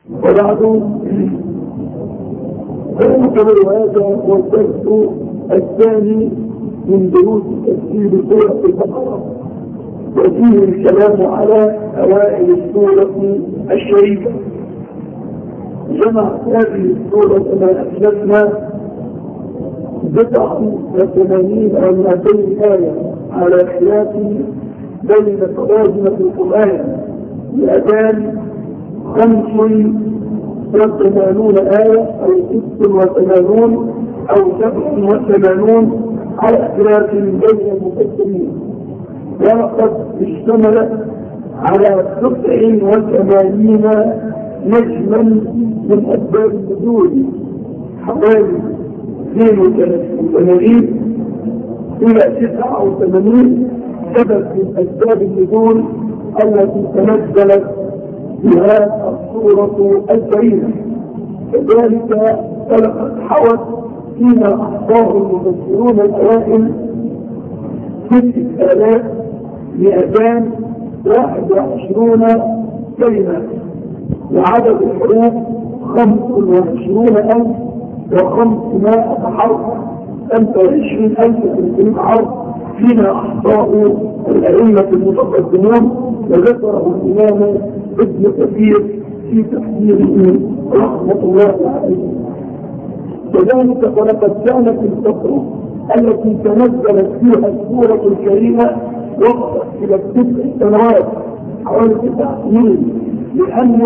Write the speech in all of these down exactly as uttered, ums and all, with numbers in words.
وبعد فنعتبر هذا هو الدرس الثاني من دروس تفسير سورة البقرة، وفيه الكلام على أوائل السورة الشريفة. جمع هذه السورة كما أسلفنا بضع وثمانين أو مئتين آية على خلاف بين تراجم في القرآن مئتان خمس وثمانون آية أو ست وثمانون أو سبع وثمانون على خلاف بين المفسرين، ولقد اشتملت على سبع وثمانين نجما من أسباب النزول، حوالي اثنين وثمانين إلى تسعة وثمانين سبب من أسباب النزول التي تنزلت بها السورة الكريمة. كذلك فلقد حوت فيما أحصاه المفسرون الأوائل ستة آلاف مئتان واحد وعشرون كلمة، وعدد الحروف خمس وعشرون ألف وخمسمائة حرف، خمسة وعشرين ألف وخمسمائة حرف فيما أحصاه الأئمة المتقدمون، وذكره الإمام ابن كثير في تفسيره رحمة الله عليه. كذلك فلقد كانت الفترة التي تنزلت فيها السورة الكريمة وقفت إلى تسع سنوات، حوالي تسع سنين، لأن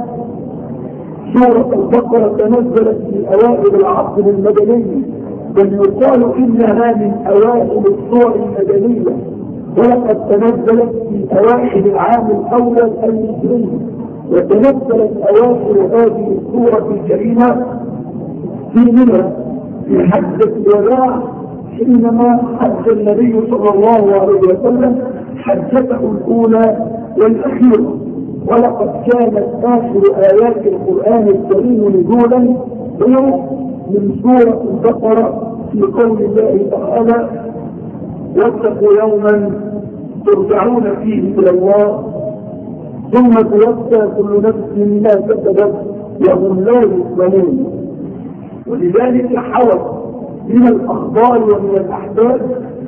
سورة البقرة تنزلت في أوائل العصر المدني، بل يقال إنها من أوائل السور المدنية، ولقد تنزلت في أوائل العام الأول الهجري، وتنزلت أواخر هذه السورة الكريمة في منى في حجة الوداع، حينما حج النبي صلى الله عليه وسلم حجته الأولى والأخيرة. ولقد كانت آخر آيات القرآن الكريم نزولا هي من سورة البقرة في قول الله تعالى: واتقوا يوما ترجعون فيه إلى الله ثم توفى كل نفس ما كسبت وهم لا يظلمون. ولذلك حوت من الأخبار ومن الأحداث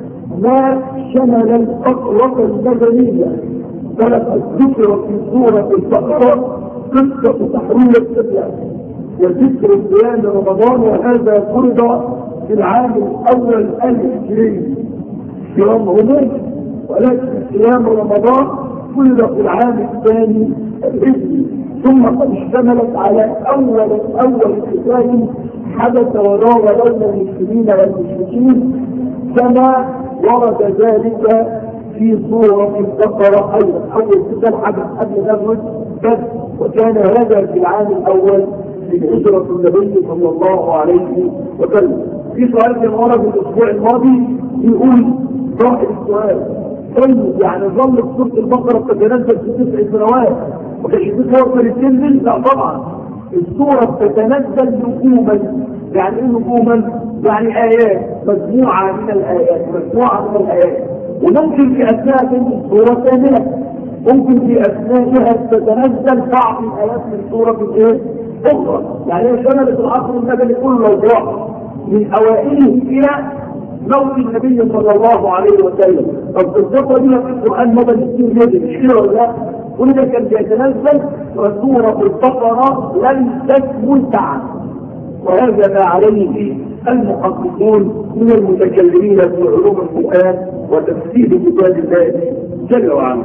ما شمل الفقرة المدنية، فلقد ذكر في سورة البقرة قصة تحويل القبلة وذكر صيام رمضان، وهذا فرض في العام الأول الهجري صيام رمضان، ولكن صيام رمضان فرض في العام الثاني الهجري. ثم قد اشتملت على أول أول قتال حدث وراء بين المسلمين والمشركين، كما ورد ذلك في سورة البقرة أيضا. أول قتال حدث قبل غزوة بدر، وكان هذا في العام الأول من هجرة النبي صلى الله عليه وسلم. في سؤال كان ورد الأسبوع الماضي يقول صاحب السؤال: طيب يعني ظلت سورة البقرة تتنزل في تسع سنوات وكانش في فرصة للتنزل؟ لا طبعا، السورة تتنزل نجوما. يعني ايه نجوما؟ يعني آيات، مجموعة من الآيات، مجموعة من الآيات، وممكن في أثناء تنزل سورة كاملة، ممكن في أثناءها تتنزل بعض الآيات من سورة ايه؟ أخرى. يعني هي شملت العصر المدني كله الوقت من أوائله إلى موت النبي صلى الله عليه وسلم. طب الفترة دي في القرآن مدني كتير جدا، مش كده ولا لا؟ كل ده كان بيتنزل وسورة البقرة لم تكمل بعد، وهذا ما عليه المحققون من المتكلمين في علوم القرآن وتفسير كتاب الله جل وعلا.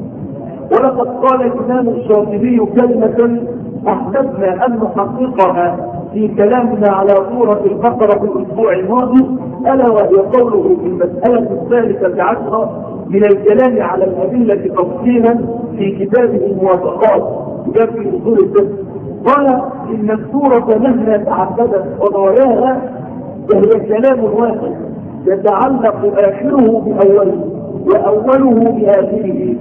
ولقد قال الإمام الشاطبي كلمة أحببنا أن نحققها في كلامنا على سورة البقرة في الأسبوع الماضي، ألا وهي قوله في المسألة الثالثة عشرة من الكلام على الأدلة تفصيلا في كتابه الموافقات كتاب في أصول الفقه. قال إن السورة مهما تعبدت قضاياها فهي كلام واحد يتعلق آخره بأوله وأوله بآخره،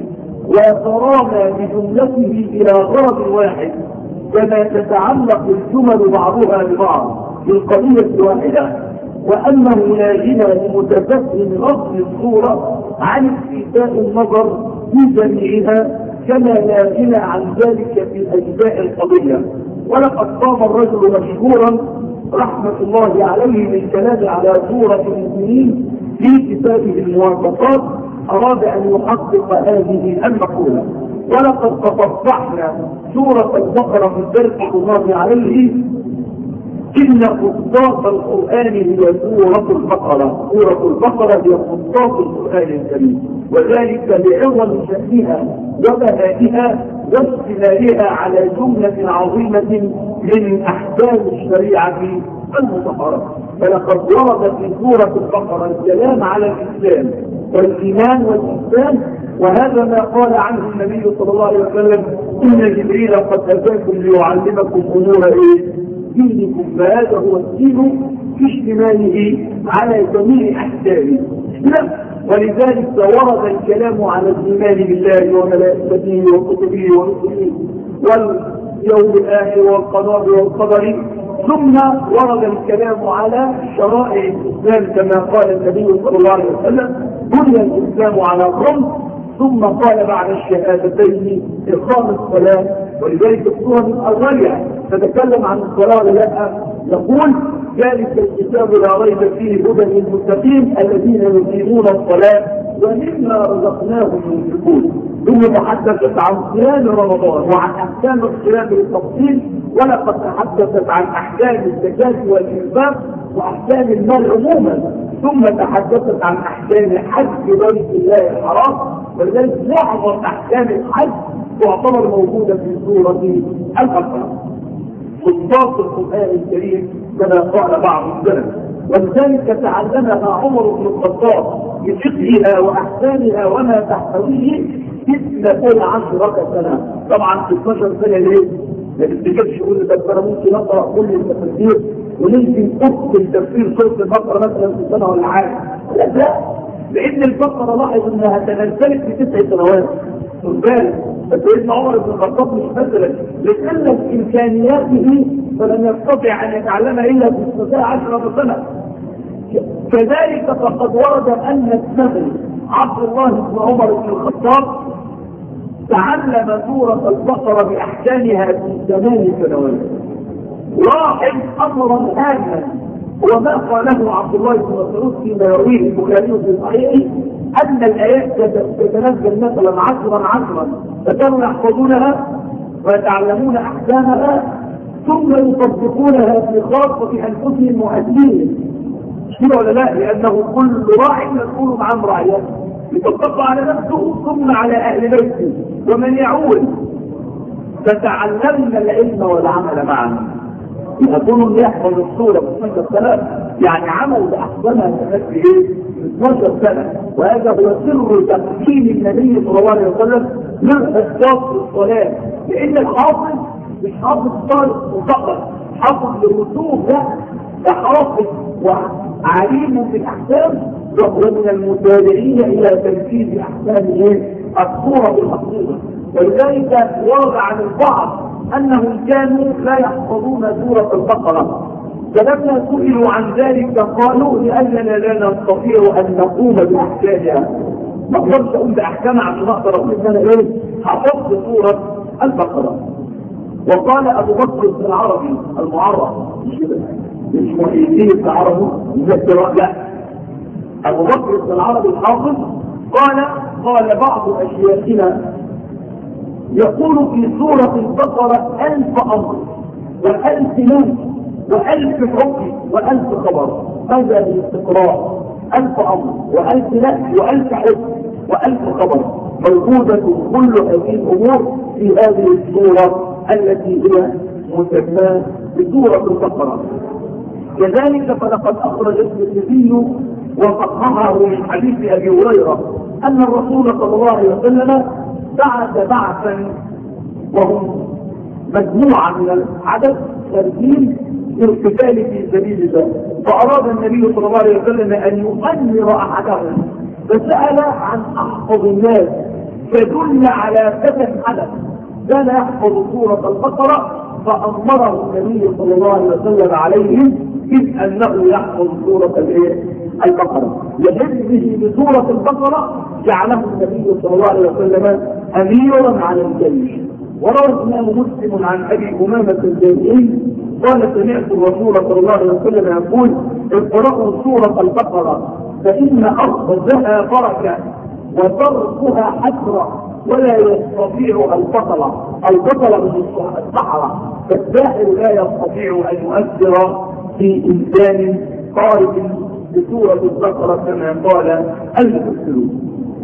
ويترامى بجملته إلى غرض واحد، كما تتعلق الجمل بعضها ببعض في القضية الواحدة، وأنه لا غنى لمتفهم أصل الصورة عن استيفاء النظر في جميعها، كما لا غنى عن ذلك في أجزاء القضية. ولقد قام الرجل مشهورا رحمة الله عليه بالكلام على سورة المؤمنين في كتابه الموافقات، أراد أن يحقق هذه المقولة. ولقد تصفحنا سورة البقرة في الدرس الماضي عليه إن خطاط القرآن هي سورة البقرة. سورة البقرة هي خطاط القرآن الكريم، وذلك لعظم شأنها وبهائها واشتمالها على جملة عظيمة من أحكام الشريعة المطهرة. فلقد ورد في سورة البقرة الكلام على الإسلام والإيمان والإحسان، وهذا ما قال عنه النبي صلى الله عليه وسلم إن جبريل قد أتاكم ليعلمكم أمور إيه؟ دينكم. فهذا هو الدين في اشتماله على جميع أحكامه. ولذلك ورد الكلام على الإيمان بالله وملائكته وكتبه ورسله واليوم الآخر والقضاء والقدر، ثم ورد الكلام على شرائع الإسلام كما قال النبي صلى الله عليه وسلم بني الإسلام على خمس، ثم قال بعد الشهادتين إقام الصلاة. ولذلك السورة من أولها تتكلم عن الصلاة ولا لا؟ يقول ذلك الكتاب لا ريب فيه هدى للمتقين الذين يقيمون الصلاة ومما رزقناهم ينفقون. ثم تحدثت عن صيام رمضان وعن أحكام الصيام بالتفصيل، ولقد تحدثت عن أحكام الزكاة والإنفاق وأحكام المال عموما، ثم تحدثت عن أحكام حج بيت الله الحرام. ولذلك معظم أحكام الحج تعتبر موجودة في سورة البقرة. خطاط القرآن الكريم كما قال بعض السلف، ولذلك تعلمها عمر بن الخطاب بفقهها وأحكامها وما تحتويه اثنتي عشرة سنة. طبعا في اثناشر سنة ليه؟ ما تفتكرش يقول لك انا ممكن اقرا كل التفاسير ونمكن اكتب تفسير سورة البقرة مثلا في سنة ولا حاجة. لا لا، لأن البقرة لاحظ انها تنزلت في تسع سنوات. خد بالك، سيدنا عمر بن الخطاب مش مثلا لقلة إمكانياته فلم يستطع أن يتعلم إلا في استطاع عشرة سنة. كذلك فقد ورد أن النبي عبد الله بن عمر بن الخطاب تعلم سورة البقرة بأحكامها في ثمان سنوات. لاحظ أمرا هاما وما قاله عبد الله بن مسعود فيما يرويه البخاري في صحيحه أن الآيات تتنزل مثلا عشرا عشرا فكانوا يحفظونها ويتعلمون أحكامها ثم يطبقونها في خاصة أنفسهم مؤدين. كده ولا لا؟ لأنه كل راعي مسؤول عن رعيته، يطبق على نفسه ثم على أهل بيته ومن يعول. فتعلمنا العلم والعمل معا. يكون يحفظ الصورة ب اثناشر سنة يعني عمل بأحسنها في ايه؟ اثناشر سنة. وهذا هو سر تقديم النبي صلى الله عليه وسلم للحفاظ في الصلاة، لأن الحافظ مش حافظ صالح فقط، حافظ للرسوم، لا ده حافظ وعليم بالأحكام وهو من المتابعين إلى تنفيذ أحكام الصورة بالحقيقة. ولذلك ورد عن البعض أنهم كانوا لا يحفظون سورة البقرة، فلما سئلوا عن ذلك قالوا لأننا لا نستطيع أن نقوم بأحكامها. ما اقدرش أقوم بأحكامها عشان أقدر أقول إن أنا إيه حفظت سورة البقرة. وقال أبو بكر بن العربي المعرف مش محيطين بن عربي لا أبو بكر بن العربي الحافظ قال قال بعض أشياخنا يقول في سورة البقرة ألف أمر وألف نهي وألف حكم وألف خبر. هذا الاستقراء ألف أمر وألف نهي وألف حكم وألف خبر موجودة كل هذه الأمور في هذه السورة التي هي مسماة بسورة البقرة. كذلك فلقد أخرج الترمذي وصححه من حديث أبي هريرة أن الرسول صلى الله عليه وسلم بعث بعثا وهم مجموعة من العدد خارجين للقتال في سبيل الله، فأراد النبي صلى الله عليه وسلم أن يؤمر أحدهم فسأل عن أحفظ الناس فدل على فتن حدث كان يحفظ سورة البقرة فأمره النبي صلى الله عليه وسلم عليهم إذ أنه يحفظ سورة البقرة. لحفظه بسورة البقرة جعله النبي صلى الله عليه وسلم أميرا على الجيش. وروى الإمام مسلم عن أبي أمامة الباهلي قال سمعت الرسول صلى الله عليه وسلم يقول اقرأوا سورة البقرة فإن أخذها بركة وتركها حسرة ولا يستطيع البطلة. البطلة من الصحراء، فالساحر لا يستطيع أن يؤثر في إنسان قارئ بسورة البقرة كما قال المفسرون.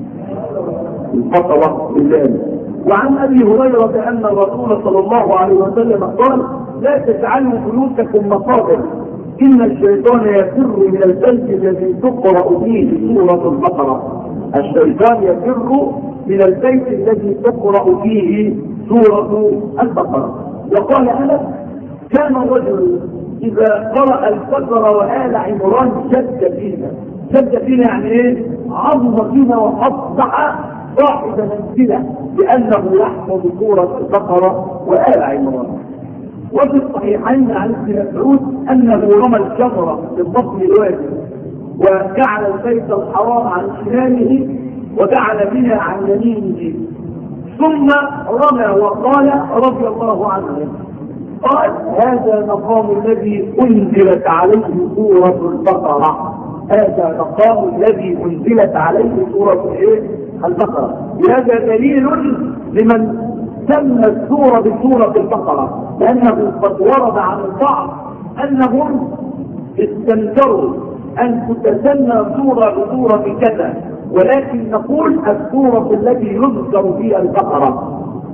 البطلة بالله. وعن أبي هريرة أن الرسول صلى الله عليه وسلم قال لا تجعلوا بيوتكم مقابر إن الشيطان يفر من البيت الذي تقرأ فيه سورة البقرة. الشيطان يفر من البيت الذي تقرأ فيه سورة البقرة. وقال أنس كان الرجل إذا قرأ البقرة وآل عمران شد فينا. شد فينا يعني إيه؟ عظم فينا وأصبح صاحب منزلة لأنه يحفظ سورة البقرة وآل عمران. وفي الصحيحين عن ابن مسعود أنه رمى الجمرة في بطن الوادي وجعل البيت الحرام عن شماله وجعل بها عن يمينه ثم رمى وقال رضي الله عنه قال هذا مقام الذي أنزلت عليه سورة البقرة. هذا مقام الذي أنزلت عليه سورة البقرة. هذا دليل لمن سمى السورة بسورة البقرة لأنه قد ورد عن البعض أنهم استنكروا أن تتسمى سورة بسورة كذا، ولكن نقول السورة التي يذكر فيها البقرة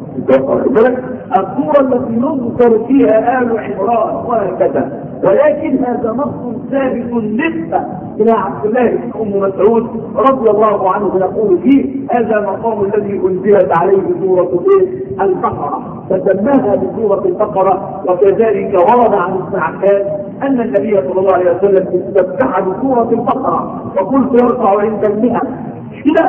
السورة التي يذكر فيها آل عمران وهكذا. ولكن هذا نص ثابت نسبة إلى عبد الله بن أم مسعود رضي الله عنه يقول فيه هذا مقام الذي أنزلت عليه سورة البقرة فسماها بسورة البقرة. وكذلك ورد عن ابن عباس أن النبي صلى الله عليه وسلم استفتح بسورة البقرة فقلت يرفع عند المئة كده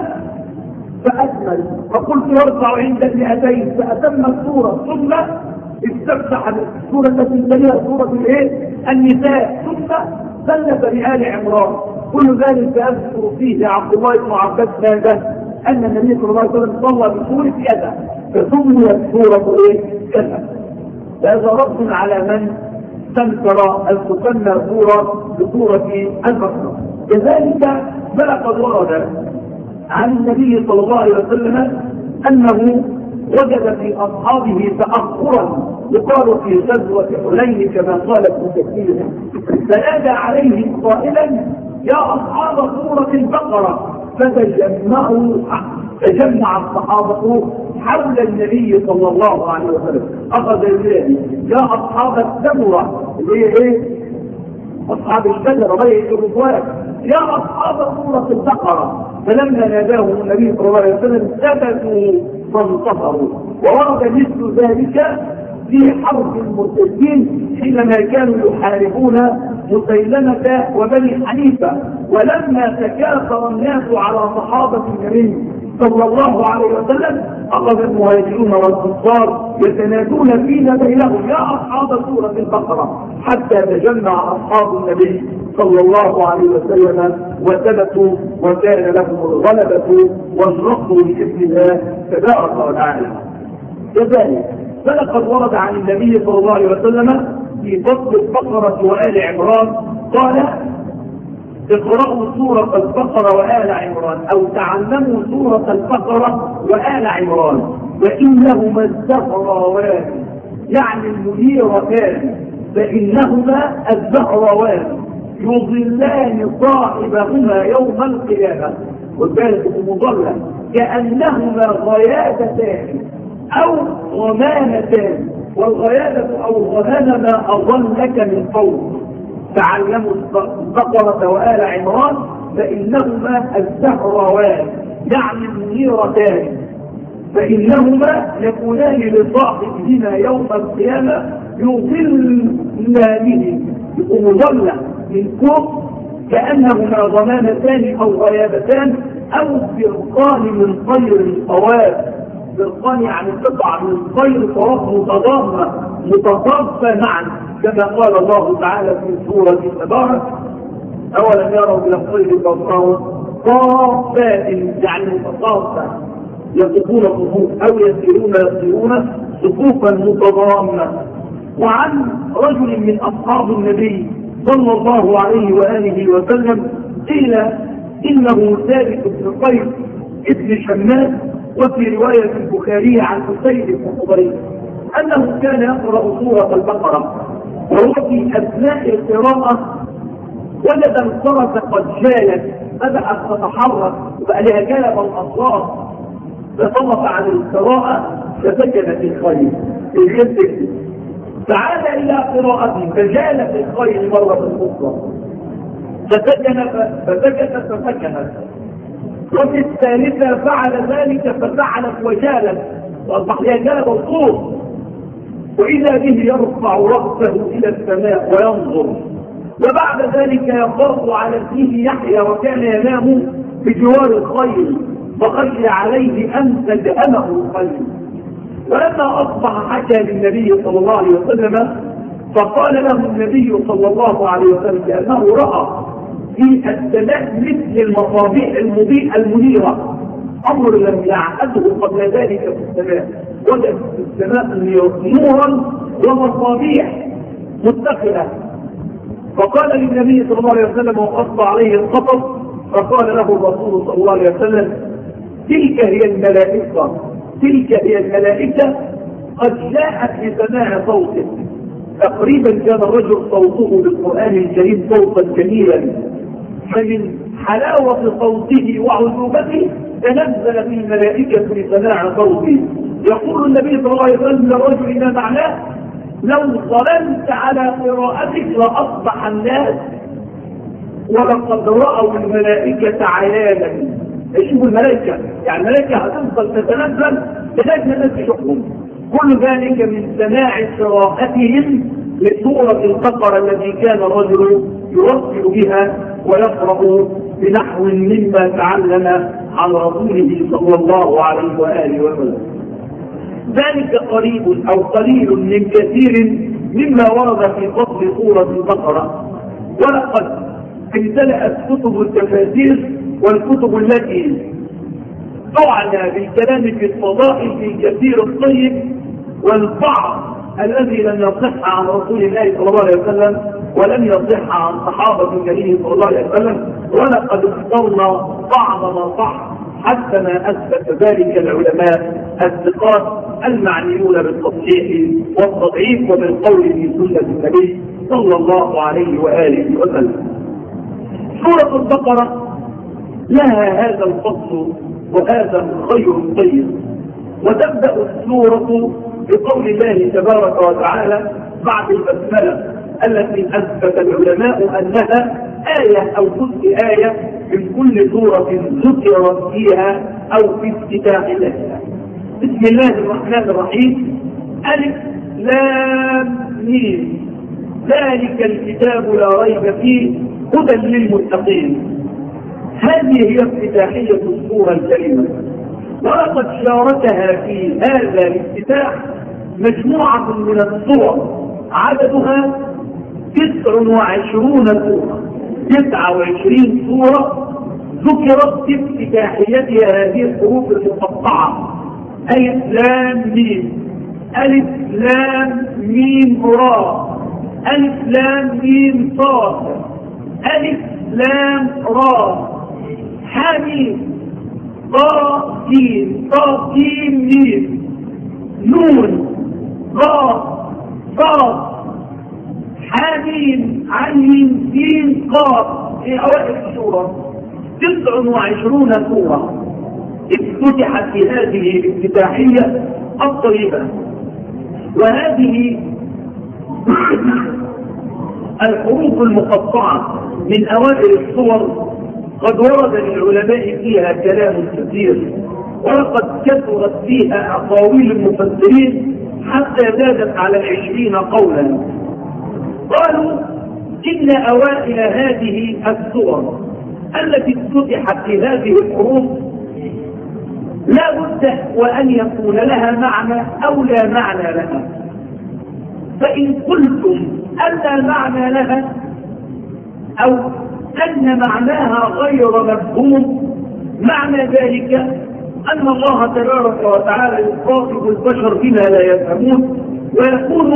فأكمل فقلت يرفع عند المئتين فأتم السورة ثم استفتح السورة التي تليها سورة الايه النساء ثم سلف بآل عمران. كل ذلك أذكر فيه عبد الله بن عباس ماذا أن النبي صلى الله عليه وسلم صلى بسورة كذا فسميت سورة ايه كذا. هذا رد على من استنكر أن تسمى سورة بسورة البقرة. كذلك بلغ ورد عن النبي صلى الله عليه وسلم أنه وجد في أصحابه تأخرا يقال في غزوة حنين كما قال ابن كثير فنادى عليهم قائلا يا أصحاب سورة البقرة فتجمعوا تجمع الصحابة حول النبي صلى الله عليه وسلم. أخذ يقول يا أصحاب السمرة اللي هي إيه؟ أصحاب الشجرة بيت الرضوان يا أصحاب سورة البقرة. فلما ناداهم النبي صلى الله عليه وسلم ثبتوا فانتصروا. وورد مثل ذلك في حرب المرتدين حينما كانوا يحاربون مسيلمة وبني حنيفة ولما تكاثر الناس على صحابة النبي صلى الله عليه وسلم أخذ المهاجرون والأنصار يتنادون فينا بينهم يا أصحاب سورة البقرة حتى تجمع أصحاب النبي صلى الله عليه وسلم وثبتوا وكان لهم الغلبة والنصر بإذن الله تبارك وتعالى. كذلك فلقد ورد عن النبي صلى الله عليه وسلم في فصل البقرة وآل عمران قال اقرأوا سورة البقرة وآل عمران أو تعلموا سورة البقرة وآل عمران فإنهما الزهراوان يعني المنيرتان فإنهما الزهراوان يظلان صاحبهما يوم القيامة والبالغ مضلة كأنهما غيادتان أو غمامتان والغيادة أو الغمامة ما أظلك من فوق. تعلموا البقرة وآل عمران فإنهما الزهراوان يعني المنيرتان فإنهما يكونان لصاحبهما يوم القيامة يظلانه يكون مظلة من فوق كأنهما غمامتان أو غيابتان أو فرقان من طير الطواف. فرقان يعني قطع من طير طواف متضامة متضافة معا كما قال الله تعالى في سورة تبارك أولم يروا إلى الطير فوقهم صافات يعني متصافة يقفون صفوف أو يسيرون يسيرون صفوفا متضامنة. وعن رجل من أصحاب النبي صلى الله عليه وآله وسلم قيل إنه ثابت بن قيس ابن شماس، وفي رواية البخاري عن حسين بن حضير أنه كان يقرأ سورة البقرة، وهو في أثناء القراءة وجد الفرس قد جالت بدأت تتحرك وبقى لها جلب الأصوات، فصرف عن القراءة فسكنت الخيل الخيل فعاد إلى قراءته فجالت الخيل مرة أخرى فسكن فسكتت فسكنت، وفي الثالثة فعل ذلك ففعلت وجالت وأصبح لها جلب الصوت، وإذا به يرفع رأسه إلى السماء وينظر، وبعد ذلك يقر على ابنه يحيى وكان ينام بجوار الخيل فخشي عليه أن تدهمه الخيل. ولما أصبح حكى للنبي صلى الله عليه وسلم فقال له النبي صلى الله عليه وسلم أنه رأى في السماء مثل المصابيح المضيئة المنيرة، أمر لم يعهده قبل ذلك في السماء، وجد في السماء نورا ومصابيح متخلة. فقال للنبي صلى الله عليه وسلم وقص عليه القصص، فقال له الرسول صلى الله عليه وسلم تلك هي الملائكة تلك هي الملائكة قد جاءت لسماع صوته. تقريبا كان الرجل صوته بالقرآن الكريم صوتا جميلا، فمن حلاوة صوته وعذوبته تنزل في الملائكة لسماع صوته. يقول النبي صلى الله عليه وسلم للرجل ما معناه لو ظلمت على قراءتك لأصبح الناس ولقد رأوا الملائكة عيانا. يشوفوا الملائكة يعني الملائكة هتفضل تتنزل لغاية الناس يشوفون. كل ذلك من سماع قراءتهم لسورة البقرة التي كان الرجل يرتل بها ويقرأ بنحو مما تعلم عن رسوله صلى الله عليه وآله وسلم. ذلك قريب أو قليل من كثير مما ورد في فصل سورة البقرة. ولقد امتلأت كتب التفاسير والكتب التي تعنى بالكلام في الفضائل في كثير الطيب والبعض الذي لم يصح عن رسول الله صلى الله عليه وسلم ولم يصح عن صحابة النبي صلى الله عليه وسلم، ولقد اخترنا بعض ما صح حتى ما أثبت ذلك العلماء الثقات المعنيون بالتصحيح والتضعيف وبالقول في سنة النبي صلى الله عليه وآله وسلم. سورة البقرة لها هذا الفصل وهذا الخير الطيب. وتبدأ السورة بقول الله تبارك وتعالى بعد البسملة التي أثبت العلماء أنها آية أو جزء آية من كل سورة ذكرت فيها أو في افتتاحها. بسم الله الرحمن الرحيم. ألف لام ميم ذلك الكتاب لا ريب فيه هدى للمتقين. هذه هي افتتاحية السورة الكريمة، ولقد شاركها في هذا الافتتاح مجموعة من السور عددها تسع وعشرون سورة تسعة وعشرين سورة ذكرت في افتتاحيتها هذه الحروف المقطعة ألف لام ميم ألف لام ميم را ألف لام ميم صاد ألف لام را حميم طا سين طا سين ميم نون را صاد حميم عين سين قاف في أوائل السورة. تسع وعشرون سورة افتتحت في هذه الافتتاحية الطيبة. وهذه الحروف المقطعة من أوائل الصور قد ورد للعلماء فيها كلام كثير، ولقد كثرت فيها أقاويل المفسرين حتى زادت على عشرين قولا. قالوا إن أوائل هذه السور التي افتتحت في هذه الحروف لا بد وأن يكون لها معنى أو لا معنى لها. فإن قلتم أن لا معنى لها أو أن معناها غير مفهوم، معنى ذلك أن الله تبارك وتعالى يخاطب البشر بما لا يفهمون، ويكون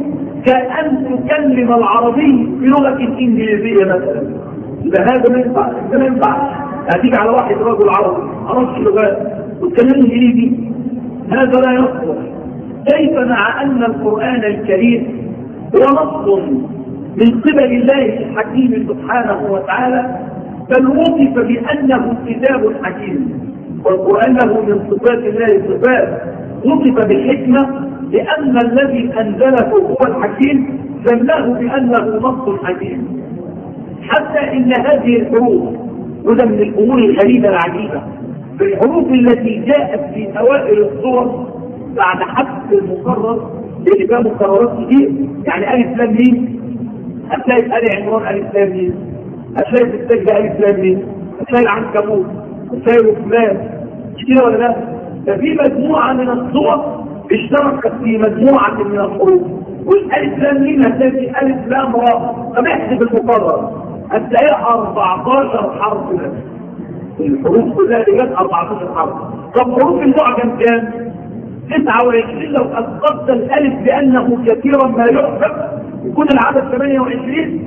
كأن تكلم العربي بلغة إنجليزية مثلا. إذا هذا ما ينفعش، ده ما ينفعش. هتيجي على واحد رجل عربي عرفش لغات وتكلم إنجليزي، هذا لا يصلح. كيف مع أن القرآن الكريم هو نص من قبل الله الحكيم سبحانه وتعالى، بل وصف بأنه كتاب حكيم، والقرآن له من صفات الله صفات وصف بالحكمة، لأن الذي أنزله هو الحكيم سماه بأنه نص حكيم. حتى إن هذه الحروف، وده من الأمور الغريبة العجيبة، في الحروف التي جاءت في أوائل الصور بعد حذف المقرر اللي فيها مقررات كتير، يعني ألف لام ميم، هتلاقي في آل عمران ألف لام ميم، هتلاقي في السجدة ألف لام ميم، هتلاقي العنكبوت، هتلاقي الرحمن، مش كده ولا لا؟ ففي مجموعة من الصور اشتركت في مجموعة من الحروف، والألف لام ميم هتلاقي ألف لام راء. طب احسب المقرر هتلاقيها أربعتاشر حرف بس. الحروف كلها اللي جت أربعتاشر حرف. طب حروف المعجم كام؟ تسعة وعشرين. لو أسقطت الألف بأنه كثيرا ما يحفظ يكون العدد ثمانية وعشرين،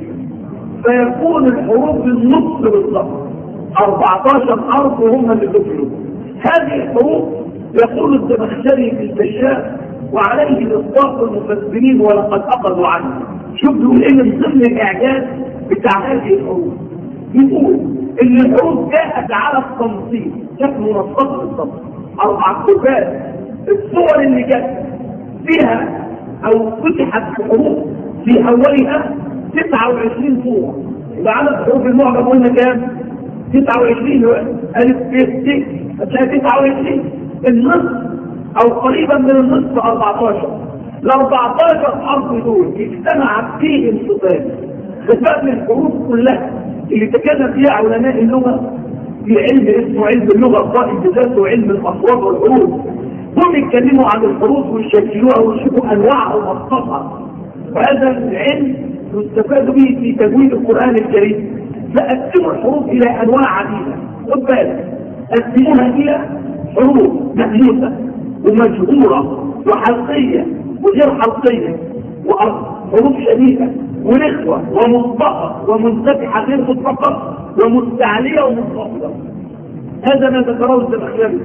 فيكون الحروف النص بالضبط أربعتاشر حرف وهم اللي دخلوا. هذه الحروف يقول الزمخشري في الكشاف وعليه إطلاق المفسرين ولقد أخذوا عنه. شوف بيقول إيه من ضمن الإعجاز بتاع هذه الحروف؟ يقول إن الحروف جاءت على التنصيب، شكل منصب بالضبط، أربع صفات. الصور اللي جت فيها أو فتحت الحروف في أولها تسعة وعشرين صورة. يبقى عدد حروف المعجم قلنا كام؟ تسعة وعشرين. ألف ب ت هتلاقي تسعة وعشرين. النصف أو قريبا من النصف أربعتاشر. ال أربعتاشر حرف دول اجتمعت فيهم صفات. صفات من الحروف كلها اللي تكلم فيها علماء اللغة في علم اسمه علم اللغة القائم بذاته وعلم الأصوات والحروف. هم يتكلموا عن الحروف ويشكلوها ويشوفوا أنواعها ومصطفى، وهذا العلم يستفاد به في تجويد القرآن الكريم. فقسموا الحروف إلى أنواع عديدة. خد بالك، قسموها إلى حروف مألوفة ومجهورة وحلقية وغير حلقية، وحروف شديدة ونخوة ومنطقة ومنفتحة غير مطلقة ومستعلية ومنخفضة. هذا ما ذكره الزمخشري.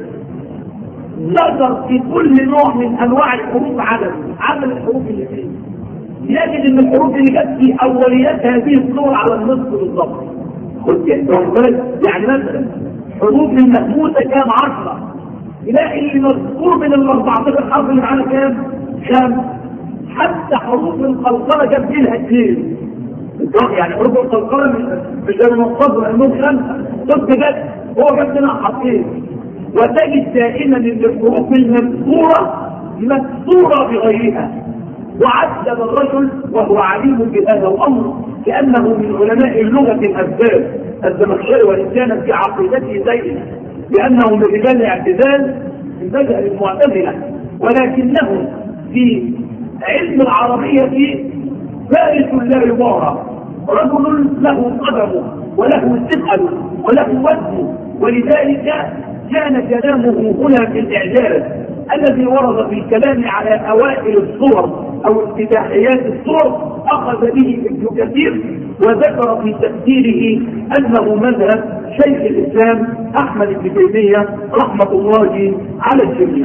ذكر في كل نوع من انواع الحروف عدد عدد الحروف اللي فيه، يجد ان الحروف اللي جت في اوليات هذه الصور على النصف بالضبط. خد بالك، يعني مثلا حروف المهموسه كام؟ عشرة. يلاقي اللي مذكور من ال أربعتاشر حرف اللي معانا كام؟ خمس. حتى حروف القلقله جاب لها اثنين. يعني حروف القلقله مش زي المقصد لانهم خمسه، صدق جد هو جاب لنا حرفين. وتجد دائما ان الحروف المذكوره مكسوره بغيرها. وعدل الرجل وهو عليم بهذا الامر كانه من علماء اللغه الاسباب الزمخشري، وان كان في عقيدته زيه لانه من رجال الاعتزال من مذهب المعتزله، ولكنه في علم العربيه فارس لا يبارى، رجل له قدمه وله ثقل وله وزن. ولذلك كان كلامه هنا في الإعجاز الذي ورد في الكلام على أوائل الصور أو افتتاحيات الصور أخذ به ابن كثير، وذكر في تفسيره أنه مذهب شيخ الإسلام أحمد بن تيمية رحمة الله على الجميع.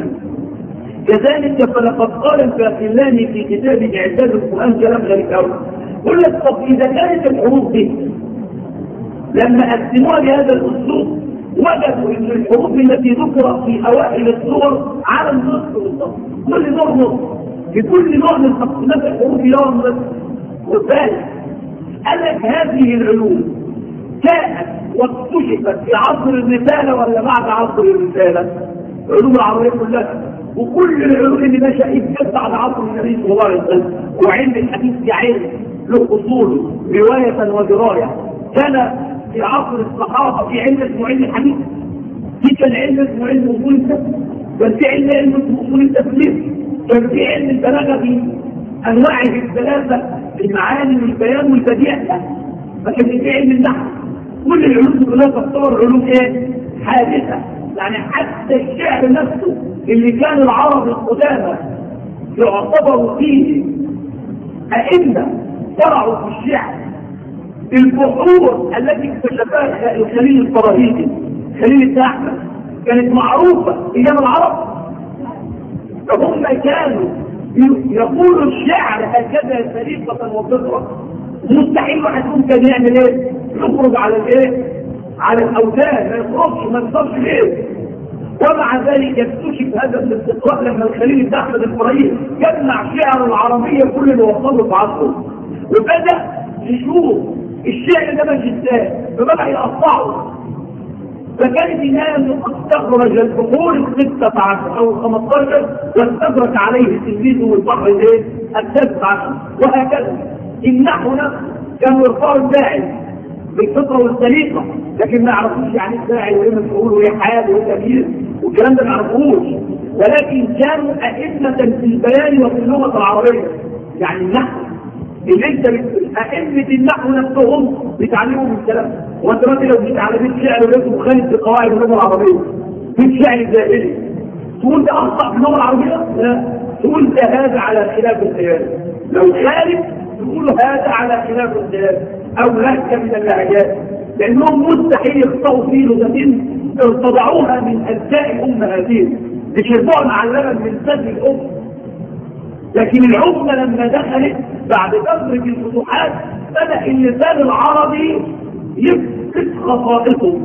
كذلك فلقد قال الباقلاني في كتاب إعجاز القرآن كلام غريب قوي، يقول لك طب إذا كانت الحروف دي لما قسموها بهذا الأسلوب وجدوا ان الحروف التي ذكرت في اوائل الصور على النصف بالضبط، كل نوع نصف، في كل نوع من تقسيمات الحروف يوم نصف. وذلك قال لك هذه العلوم كانت واكتشفت في عصر الرساله ولا بعد عصر الرساله؟ العلوم العربيه كلها وكل العلوم اللي نشأت بعد عصر النبي صلى الله عليه وسلم. وعلم الحديث علم له اصول روايه ودرايه. كان في عصر الصحابه في علم اسمه علم الحديث، في كان علم اسمه علم اصول التفسير، كان في علم علم اسمه اصول التفسير، كان في علم البلاغه بانواعه الثلاثه، المعاني والبيان والبديع. فكان في علم النحو، كل العلوم كلها تعتبر علوم ايه؟ حادثه. يعني حتى الشعر نفسه اللي كان العرب القدامى يعتبروا فيه ائمه شرعوا في الشعر، البحور التي اكتشفها الخليل الفراهيدي خليل بن احمد كانت معروفه ايام العرب، فهم كانوا يقولوا الشعر هكذا سليقه وفطره. مستحيل واحد ممكن يعمل ايه؟ يخرج على الايه؟ على الاوزان، ما يخرجش ما يقدرش ليه. ومع ذلك يكتشف هذا الاستقراء لما الخليل بن احمد الفراهيدي جمع شعر العربيه كل اللي وصله في عصره، وبدا يشوف الشعر ده ماشي ازاي، فبدا يقطعه. فكانت الناس استخرج البحور الستة عشر او خمستاشر واستدرك عليه تلميذه البحر الايه؟ السادس عشر، وهكذا. النحو نفسه كانوا يرفعوا الفاعل بالفطره والسليقه، لكن ما يعرفوش يعني الفاعل وايه مفعول وايه حال وايه تمييز والكلام ده ما يعرفوش، ولكن كانوا ائمه في البيان وفي اللغه العربيه. يعني النحو اللي انت ائمه النحو نفسهم بتعلمهم الكلام. وانت مثلا لو جيت على بيت شعر ولقيته مخالف بقواعد اللغه العربيه، بيت شعر زائري، تقول ده اخطا في اللغه العربيه؟ لا، تقول ده هذا على خلاف الخيال. لو خالف تقول هذا على خلاف الخيال او لهجه من اللهجات، لانهم مستحيل يخطئوا فيه لغتين ارتضعوها من اجزاء امهاتهم، يشربوها معلما من ثدي الام. لكن العمله لما دخلت بعد كثره الفتوحات بدا اللسان العربي يفقد خصائصه،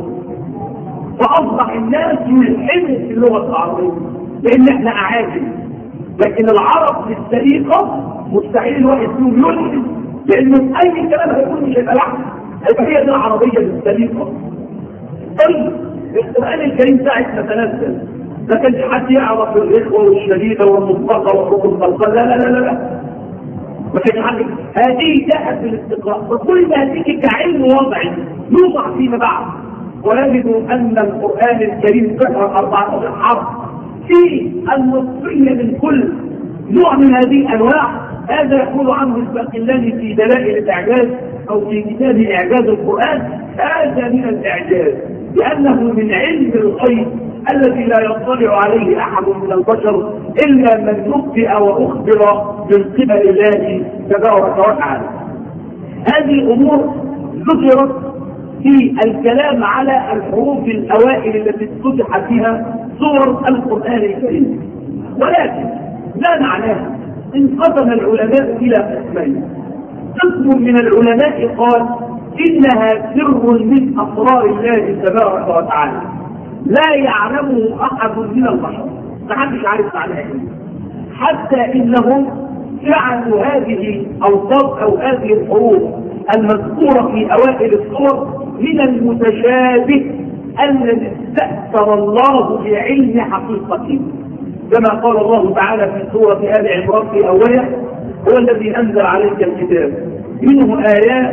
فاصبح الناس يلحنوا في اللغه العربيه لان احنا اعاجم. لكن العرب في السليقه مستحيل الواحد فيهم يلحن، لانه اي كلام هيكون مش هيبقى لحن، هيبقى هي دي العربيه بالسليقه. طيب القران الكريم ساعه ما تنزل ما كانش حد يعرف الاخوه والشديده والمطلقه وحروف الخلقان، لا لا لا لا ما كانش حد. هذه جاءت بالاستقراء، وكل ما هذه كعلم وضعي يوضع فيما بعد. ونجد ان القران الكريم فيه أربعة عشر حرف في النصيه من كل نوع من هذه الانواع. هذا يقول عنه الباقلاني في دلائل الاعجاز او في كتاب اعجاز القران، هذا من الاعجاز لانه من علم الغيب الذي لا يطلع عليه احد من البشر الا من نبئ واخبر من قبل الله تبارك وتعالى. هذه امور ذكرت في الكلام على الحروف الاوائل التي افتتح فيها سور القران الكريم، ولكن لا معناها. انقسم العلماء الى قسمين. قسم من العلماء قال انها سر من اسرار الله تبارك وتعالى لا يعلمه احد من البشر، محدش عارف معناها ايه، حتى انهم جعلوا هذه الألفاظ او هذه الحروف المذكوره في اوائل السور من المتشابه الذي استأثر الله بعلم حقيقته، كما قال الله تعالى في سورة آل عمران في أولها: هو الذي أنزل عليك الكتاب منه آيات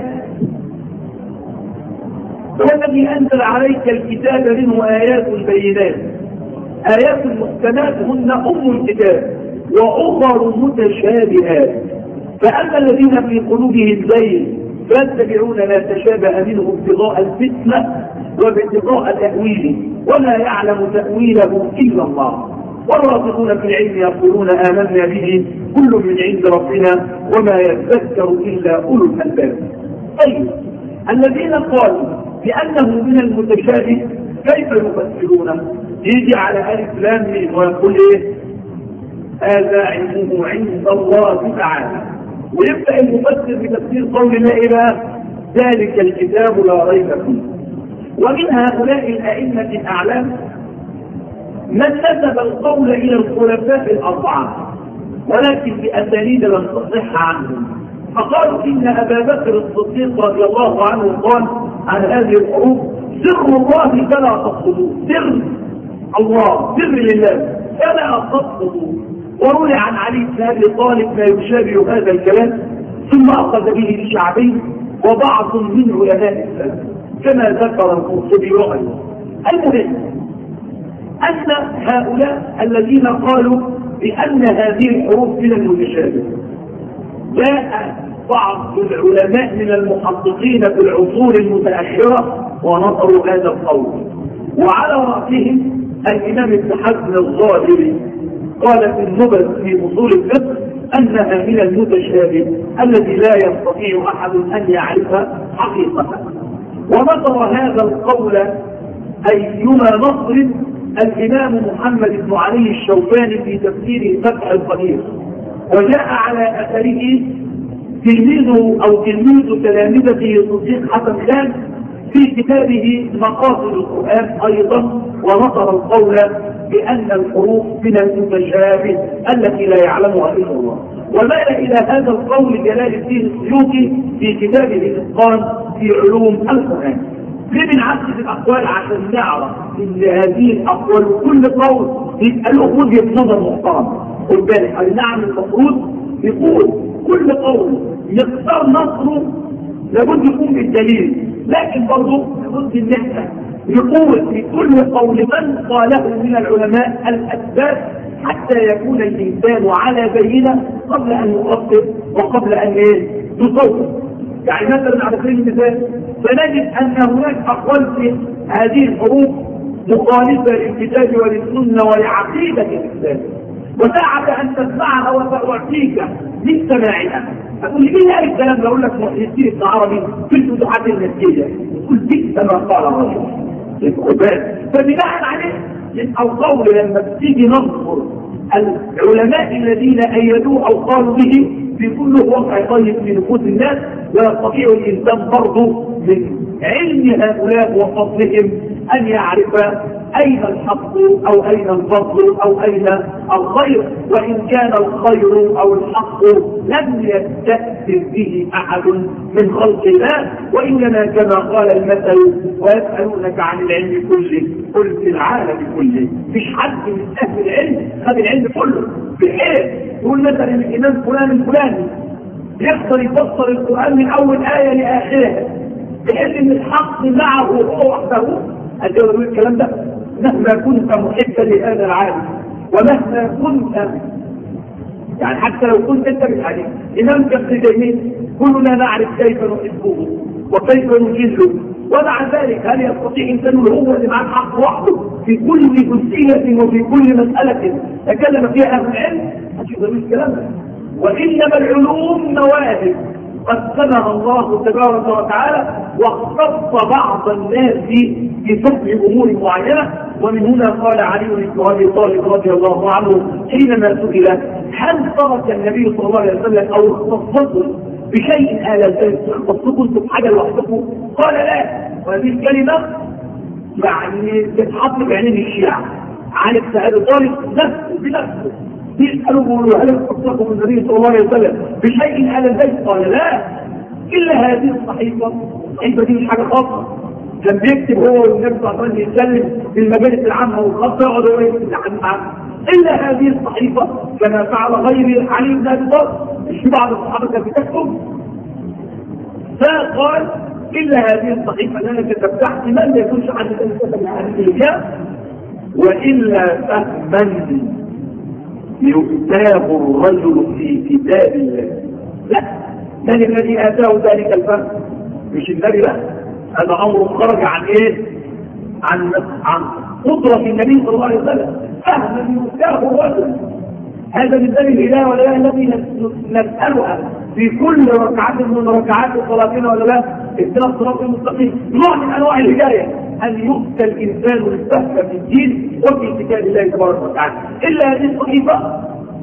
هو الذي أنزل عليك الكتاب منه آيات بينات، آيات محكمات هن أم الكتاب وأخر متشابهات، فأما الذين في قلوبهم زيغ فيتبعون ما تشابه منه ابتغاء الفتنة وابتغاء تأويله وما يعلم تأويله إلا الله، والراسخون في العلم يقولون آمنا به كل من عند ربنا وما يذكر إلا أولو الألباب. طيب الذين قالوا بأنه من المتشابه كيف يفسرونه؟ يجي على ألف لام ميم ويقول إيه؟ هذا علمه عند الله تعالى، ويبدأ المفسر بتفسير قول الله إلى ذلك الكتاب لا ريب فيه. ومن هؤلاء الأئمة الأعلام من نسب القول إلى الخلفاء الأربعة ولكن بأسانيد لم تصح عنهم، فقالوا إن أبا بكر الصديق رضي الله عنه قال عن هذه الحروف: سر الله فلا تقصدوا، سر الله سر لله فلا تقصدوا. وروي عن علي بن أبي طالب ما يشابه هذا الكلام، ثم أخذ به الشعبي وبعض من علماء الإسلام كما ذكر القرطبي وغيره. المهم أن هؤلاء الذين قالوا بأن هذه الحروف من المتشابه، جاء بعض العلماء من المحققين في العصور المتأخرة ونصروا هذا القول. وعلى رأسهم الإمام ابن حزم الظاهري قال في النبذ في أصول الفقه أنها من المتشابه الذي لا يستطيع أحد أن يعرف حقيقته. ونصر هذا القول أيما نصر الإمام محمد بن علي الشوكاني في تفسير فتح القدير، وجاء على أثره تلميذه أو تلميذ تلامذته صديق حسن خان في كتابه مقاصد القرآن أيضا، ونصر القول بأن الحروف من المتشابه التي لا يعلمها إلا الله. ومال إلى هذا القول جلال الدين السيوطي في كتابه الإتقان في علوم القرآن. ليه بنعكس الأقوال؟ عشان نعرف إن هذه الأقوال كل قول يبقى له وجهة نظر محترمة. خد بالك، أي نعم المفروض يقول كل قول يختار نصره لابد يكون بالدليل، لكن برضه لابد ان احنا يقول في كل قول من قاله من العلماء الاسباب حتى يكون الانسان على بينه قبل ان يخطط وقبل ان يصور. يعني مثلا على سبيل المثال فنجد ان هناك اقوال في هذه الحروف مخالفه للكتاب وللسنه ولعقيده الاسلام، وساعة ان تسمعها وتعطيك من سماعها أقول لي مين قال الكلام ده؟ أقول لك محيطين ابن عربي في الفتوحات المكية يقول بئس ما قال الرجل القبال. فبناء عليه القول لما بتيجي ننظر العلماء الذين أيدوه أو قالوا به بيكون له وقع طيب في نفوس الناس، ويستطيع الإنسان برضه من علم هؤلاء وفضلهم أن يعرف أين الحق أو أين الفضل أو أين الخير، وإن كان الخير أو الحق لم يستأثر به أحد من خلق الله، وإنما كما قال المثل ويسألونك عن العلم كله قل في العالم كله. مش حد من أهل العلم خد العلم كله بحيث يقول مثلا الإمام فلان الفلاني يقدر يفسر القرآن من أول آية لآخرها بحيث أن الحق معه هو وحده. أجل الكلام ده مهما كنت محبا لهذا العالم ومهما كنت يعني حتى لو كنت انت بالحديث امام ابن تيميه كلنا نعرف كيف نحبه وكيف نجله، ومع ذلك هل يستطيع انسان هو اللي معاه الحق وحده في كل جزئيه وفي كل مساله تكلم فيها اهل العلم؟ هتشوف الكلام ده. وانما العلوم مواهب قسمها الله تبارك وتعالى واختص بعض الناس بفهم امور معينه. ومن هنا قال علي بن ابي طالب رضي الله عنه حينما سئل هل ترك النبي صلى الله عليه وسلم او اختصكم بشيء آل ذلك اختصكم انتم بحاجه لوحدكم؟ قال لا. وهذه الكلمه يعني تتحط بعينين الشيعه علي بن ابي طالب نفسه بنفسه يسألوا يقولوا هل اختصكم النبي صلى الله عليه وسلم بشيء آل البيت؟ قال لا. إلا هذه الصحيفة، الصحيفة دي مش حاجة خاصة، كان بيكتب هو والنبي صلى الله عليه وسلم يتكلم في المجالس العامة والخاصة يقعد هو يكتب عنها. إلا هذه الصحيفة كما فعل غير علي بن أبي طالب، مش بعض الصحابة كانت بتكتب. فقال إلا هذه الصحيفة اللي أنا كتبتها من لا يكونش عن الأنسان من هذه الرجال، وإلا فهما يؤتاه الرجل في كتاب الله. لا، من الذي آتاه ذلك الفهم؟ مش النبي. لا، هذا أمر خرج عن إيه؟ عن عن قدرة النبي صلى الله عليه وسلم. فهم يؤتاه الرجل، هذا من باب الإله ولا لا الذي نسألها في كل ركعة من ركعات صلاتنا ولا لا؟ اهدنا الصراط المستقيم. نوع من أنواع الهداية أن يؤتى الإنسان الفهم في الدين وفي كتاب الله تبارك وتعالى. إلا هذه الصحيفة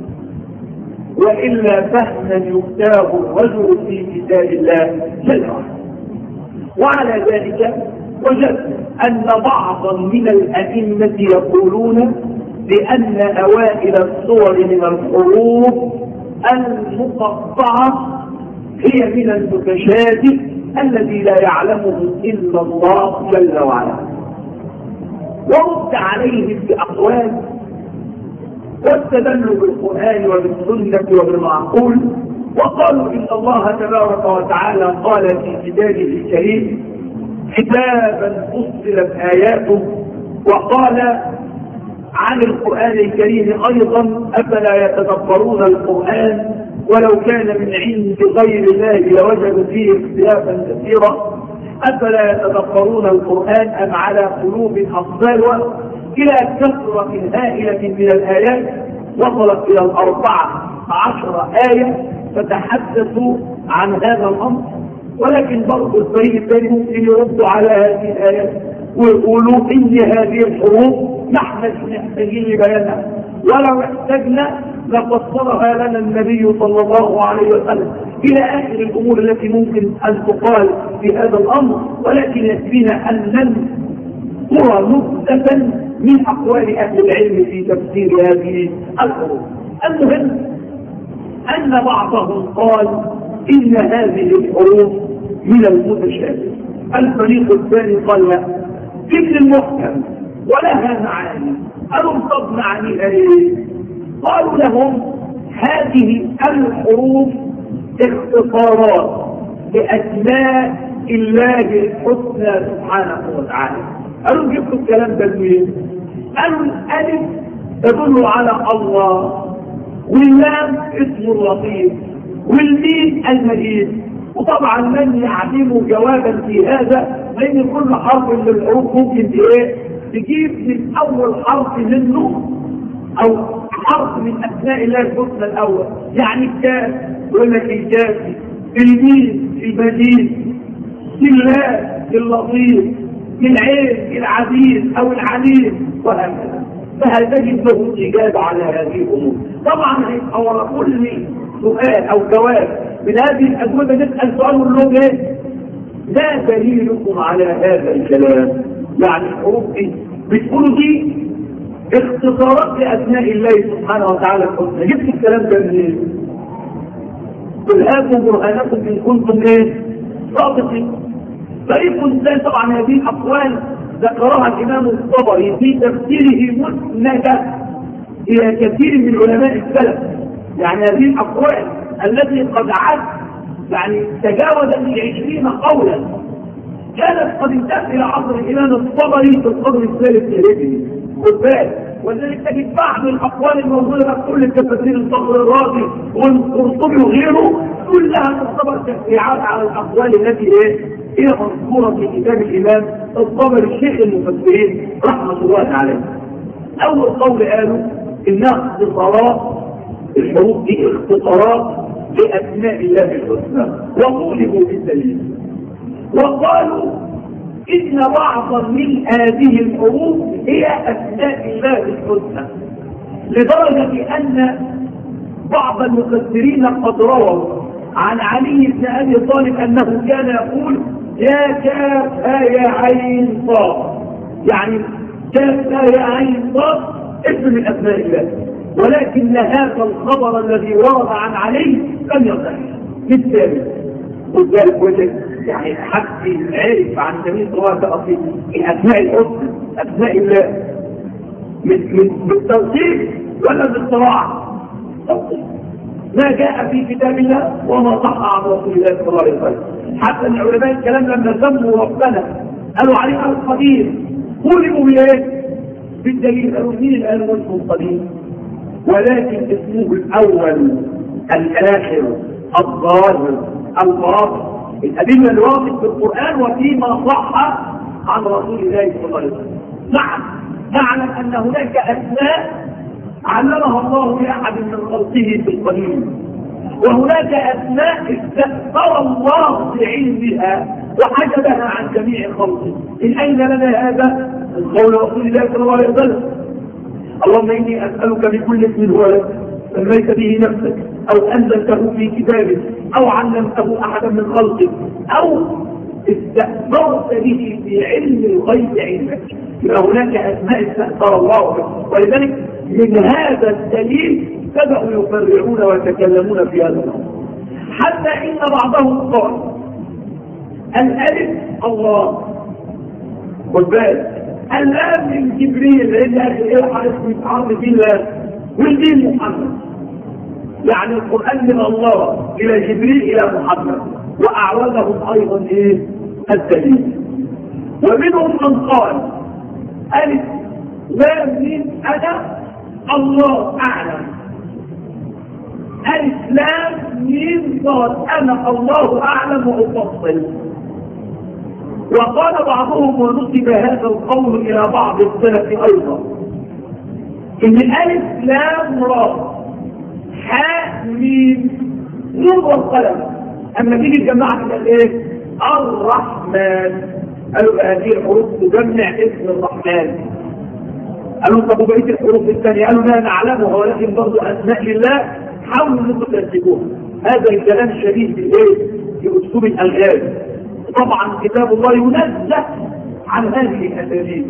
وإلا فهما يؤتاه الرجل في كتاب الله جل وعلا. وعلى ذلك وجدت أن بعضا من الأئمة يقولون بأن أوائل الصور من الحروف المقطعة هي من المتشابه الذي لا يعلمه إلا الله جل وعلا. ورد عليهم بأقوال واستدلوا بالقرآن وبالسنة وبالمعقول، وقالوا إن الله تبارك وتعالى قال في كتابه الكريم كتابا فصلت آياته، وقال عن القرآن الكريم أيضا أفلا يتدبرون القرآن ولو كان من عند غير الله لوجدوا فيه اختلافا كثيرا. أفلا يتدبرون القرآن أم على قلوب أقفالها إلى كثرة هائلة من الآيات وصلت إلى الأربعة عشر آية فتحدثوا عن هذا الأمر. ولكن برضو الفريق الثاني ممكن يردوا على هذه الآيات ويقولوا إن هذه الحروف نحن محتاجين لبيانها، ولو احتجنا لفسرها لنا النبي صلى الله عليه وسلم إلى آخر الأمور التي ممكن أن تقال في هذا الأمر. ولكن يكفينا أن نذكر نبذة من أقوال أهل العلم في تفسير هذه الحروف. المهم أن بعضهم قال إن هذه الحروف من المتشابه، الفريق الثاني قال لا، ذكر المحكم ولها معاني. قالوا طب معانيها ايه؟ قالوا لهم هذه الحروف اختصارات لأسماء الله الحسنى سبحانه وتعالى. قالوا جبتوا الكلام ده منين؟ قالوا الألف تدل على الله، واللام اسم اللطيف، والميم المجيد. وطبعا من يعلم جوابا في هذا لان كل حرف من الحروف ممكن ايه تجيب من اول حرف منه او حرف من اسماء الله الحسنى الاول. يعني الكاف يقول لك الكافي، الميم المجيد، الله اللطيف، العين العزيز او العليم وهكذا. فهل تجد له اجابه على هذه الامور؟ طبعا هيبقى كل سؤال او جواب من هذه الأجوبة نسأل سؤال ونقول ايه؟ لا دليلكم على هذا الكلام. يعني الحروف دي بتقولوا دي اختصارات لأسماء الله سبحانه وتعالى الحسنى، جبت الكلام ده منين؟ قل هاتوا برهانكم إن كنتم ايه؟ صادقين. فريق ازاي؟ طبعا هذه الأقوال ذكرها الإمام الطبري في تفسيره مسندة إلى كثير من علماء السلف. يعني هذه الأقوال التي قد عد يعني تجاوز من عشرين قولا كانت قد انتهت الى عصر الامام الطبري في القرن الثالث الهجري. خد بالك، ولذلك تجد بعض الاقوال الموجوده في كل التفاسير الصخر الرازي والقرطبي وغيره كلها تعتبر تشريعات على الاقوال التي ايه هي مذكوره في كتاب الامام الطبري الشيخ المفسرين رحمه الله عليه. اول قول قالوا انها اختصارات، الحروف دي اختصارات لأسماء الله الحسنى وطولبوا بالدليل. وقالوا إن بعضا من هذه الحروف هي أسماء الله الحسنى، لدرجة أن بعض المفسرين قد رووا عن علي بن أبي طالب أنه كان يقول يا كاف يا عين صاد، يعني كاف يا عين صاد اسم من أسماء الله. ولكن هذا الخبر الذي ورد عن علي لم يصح بالتالي. وذلك وجد يعني حتى عرف عن جميع طوائف في اسماء الحسنى اسماء الله بالتوصيف ولا بالاختراع؟ ما جاء في كتاب الله وما صح عن رسول الله صلى الله عليه وسلم. حتى ان علماء الكلام لما سموا ربنا قالوا عليه القدير قولوا بايه؟ بالدليل. قالوا مين اللي قالوا اسمه القدير؟ ولكن اسمه الاول الاخر الظاهر الباطن، الادله اللي وردت في القران وفيما صح عن رسول الله صلى الله عليه وسلم. نعم نعلم ان هناك اسماء علمها الله لاحد من خلقه في القديم، وهناك اسماء استكثر الله بعلمها وحجبها عن جميع خلقه. من اين لنا هذا؟ من قول رسول الله صلى الله عليه وسلم اللهم إني أسألك بكل اسم هو لك سميت به نفسك أو أنزلته في كتابك أو علمته أحدا من خلقك أو استأثرت به في علم الغيب عندك. يبقى هناك أسماء استأثر الله بها، ولذلك من هذا الدليل بدأوا يفرعون ويتكلمون في هذا الأمر. حتى إن بعضهم قال الألف الله والباء اللام من جبريل لان ايه حرف يتعرض به الله والدين محمد. يعني القران من الله الى جبريل الى محمد واعوذهم ايضا ايه الدليل. ومنهم من قال الف لام من انا الله اعلم، الف لام من صاد انا الله اعلم وافصل. وقال بعضهم ونسب هذا القول إلى بعض السلف أيضا إن الألف لام را حاء ميم نون والقلم أما تيجي الجماعة تبقى إيه؟ الرحمن. قالوا هذه الحروف تجمع اسم الرحمن. قالوا طب وبقيه الحروف الثانيه؟ قالوا لا نعلمها ولكن برضه اسماء لله حاولوا انكم ترتبوها. هذا الكلام شديد بالايه؟ باسلوب الالغاز. طبعا كتاب الله ينزه عن هذه الاساليب.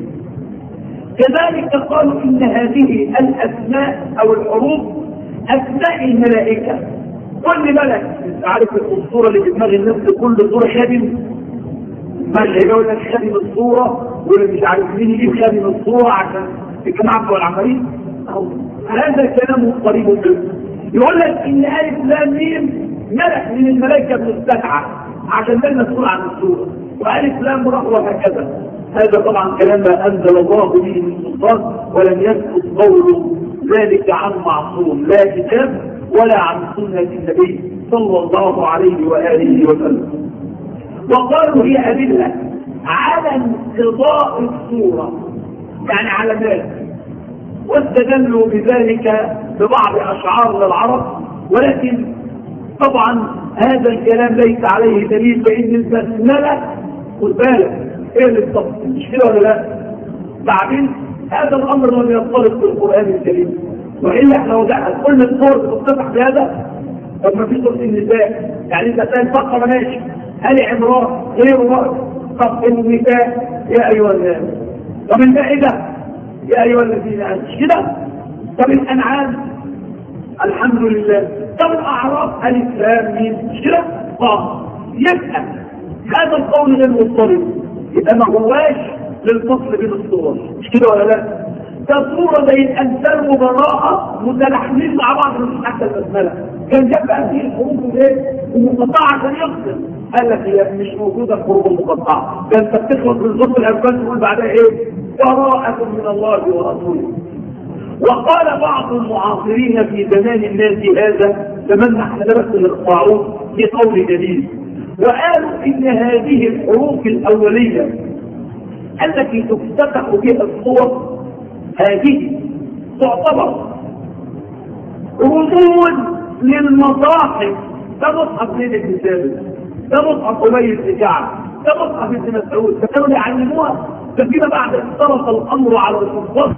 كذلك قالوا ان هذه الاسماء او الحروف اسماء الملائكه. كل ملك انت عارف الصوره اللي في دماغ الناس كل صوره خادم، مش يقول لك خادم الصوره واللي مش عارف مين يجيب خادم الصوره عشان الجماعه بتوع العمليين. هذا كلام قريب منه. يقول لك ان الف لام ميم ملك من الملائكه المستدعى عشان ده المسؤول عن الصوره، والف لام را وهكذا. هذا طبعا كلام ما انزل الله به من سلطان، ولم يثبت قول ذلك عن معصوم لا كتاب ولا عن سنه النبي صلى الله عليه واله وسلم. وقالوا هي أدلة على انقضاء الصورة، يعني علامات، واستدلوا بذلك ببعض أشعار للعرب، ولكن طبعا هذا الكلام ليس عليه دليل، لأن البسملة خد بالك ايه اللي بالضبط مش كده ولا لا؟ بعدين هذا الأمر لم يضطرد في القرآن الكريم، وإلا احنا وضعنا كل الصور بتفتح بهذا. طب ما في صورة النساء، يعني انت تلاقي الفقرة ماشي آل عمران غير مرض. طب النساء يا ايها الناس، طب المائدة يا ايها الذين امنوا مش كده؟ طب الانعام الحمد لله، طب الاعراف الف لام ميم مش كده؟ اه يبقى هذا القول غير مضطرب، يبقى ما هواش للفصل بين الصور مش كده ولا لا؟ ده صورة زي الأمثال وبراءة متلاحمين مع بعض من حتى البسملة. كان جاب بقى فيه الحروف الايه؟ المقطعة عشان يقسم. قال لك هي مش موجودة الحروف المقطعة، ده انت بتخلص من ظروف الأنفال تقول بعدها ايه؟ براءة من الله ورسوله. وقال بعض المعاصرين في زمان الناس هذا زمان احنا درس الاقطاعون في قول جديد، وقالوا ان هذه الحروف الأولية التي تفتتح بها الصور هذه تعتبر رموز للمصاحف. ده مصحف زيد بن ثابت، ده مصحف أبي بن كعب، ده مصحف ابن مسعود، فكانوا يعلموها. ففيما بعد اختلط الأمر على الكفار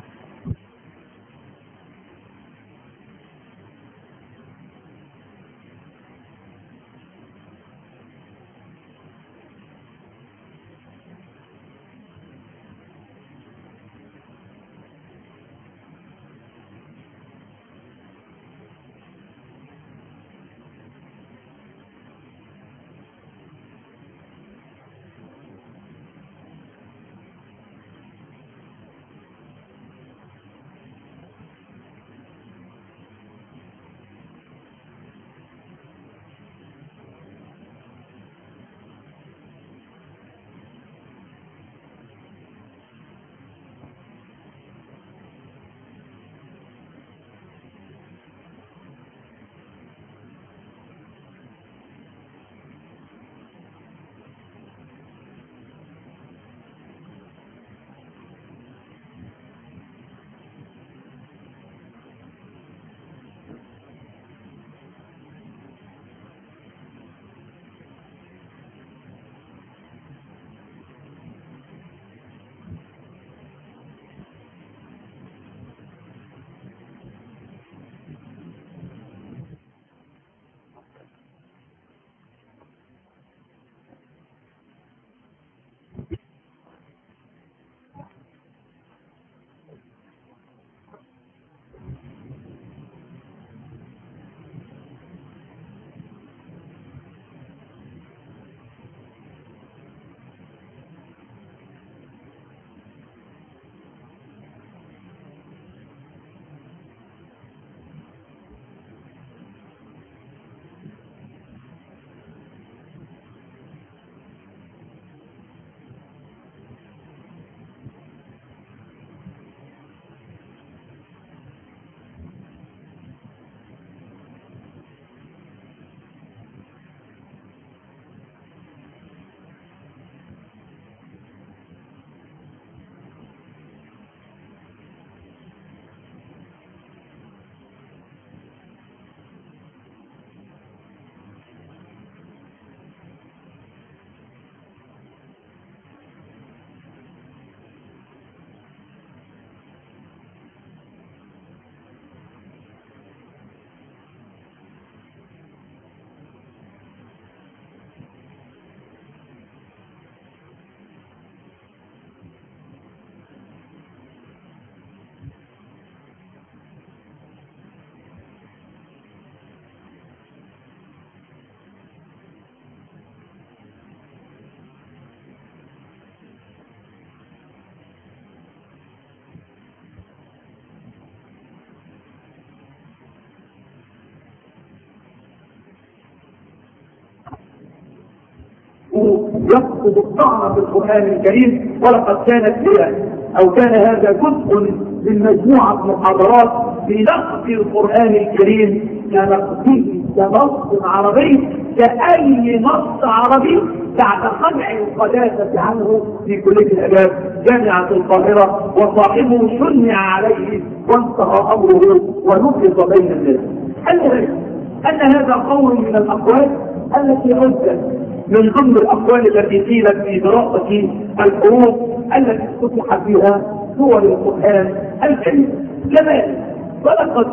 يقصد الطعن في القرآن الكريم، ولقد كانت هي أو كان هذا جزء من مجموعة محاضرات في نقد القرآن الكريم كنقده كنص عربي كأي نص عربي بعد خلع القداسة عنه في كلية الآداب جامعة القاهرة، وصاحبه شنع عليه وانتهى أمره ونفض بين الناس. المهم أن هذا قول من الأقوال التي عدت من ضمن الأقوال التي قيلت في دراسة الحروف التي افتتح فيها سور القرآن الكريم. كذلك فلقد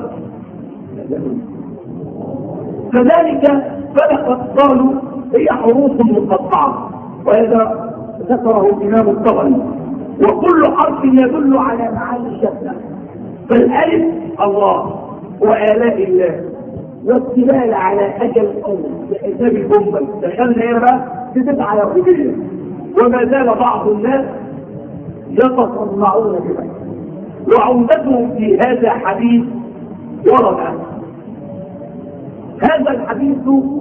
كذلك فلقد قالوا هي حروف مقطعة، وهذا ذكره الإمام الطبري، وكل حرف يدل على معاني شتى، فالألف الله وآلاء الله، والدلالة على أجل الأمر بحساب الجمل. دخلنا هنا بقى بتبقى يهودية، وما زال بعض الناس يتصنعون بها، وعودتهم في هذا حديث ورد هذا الحديث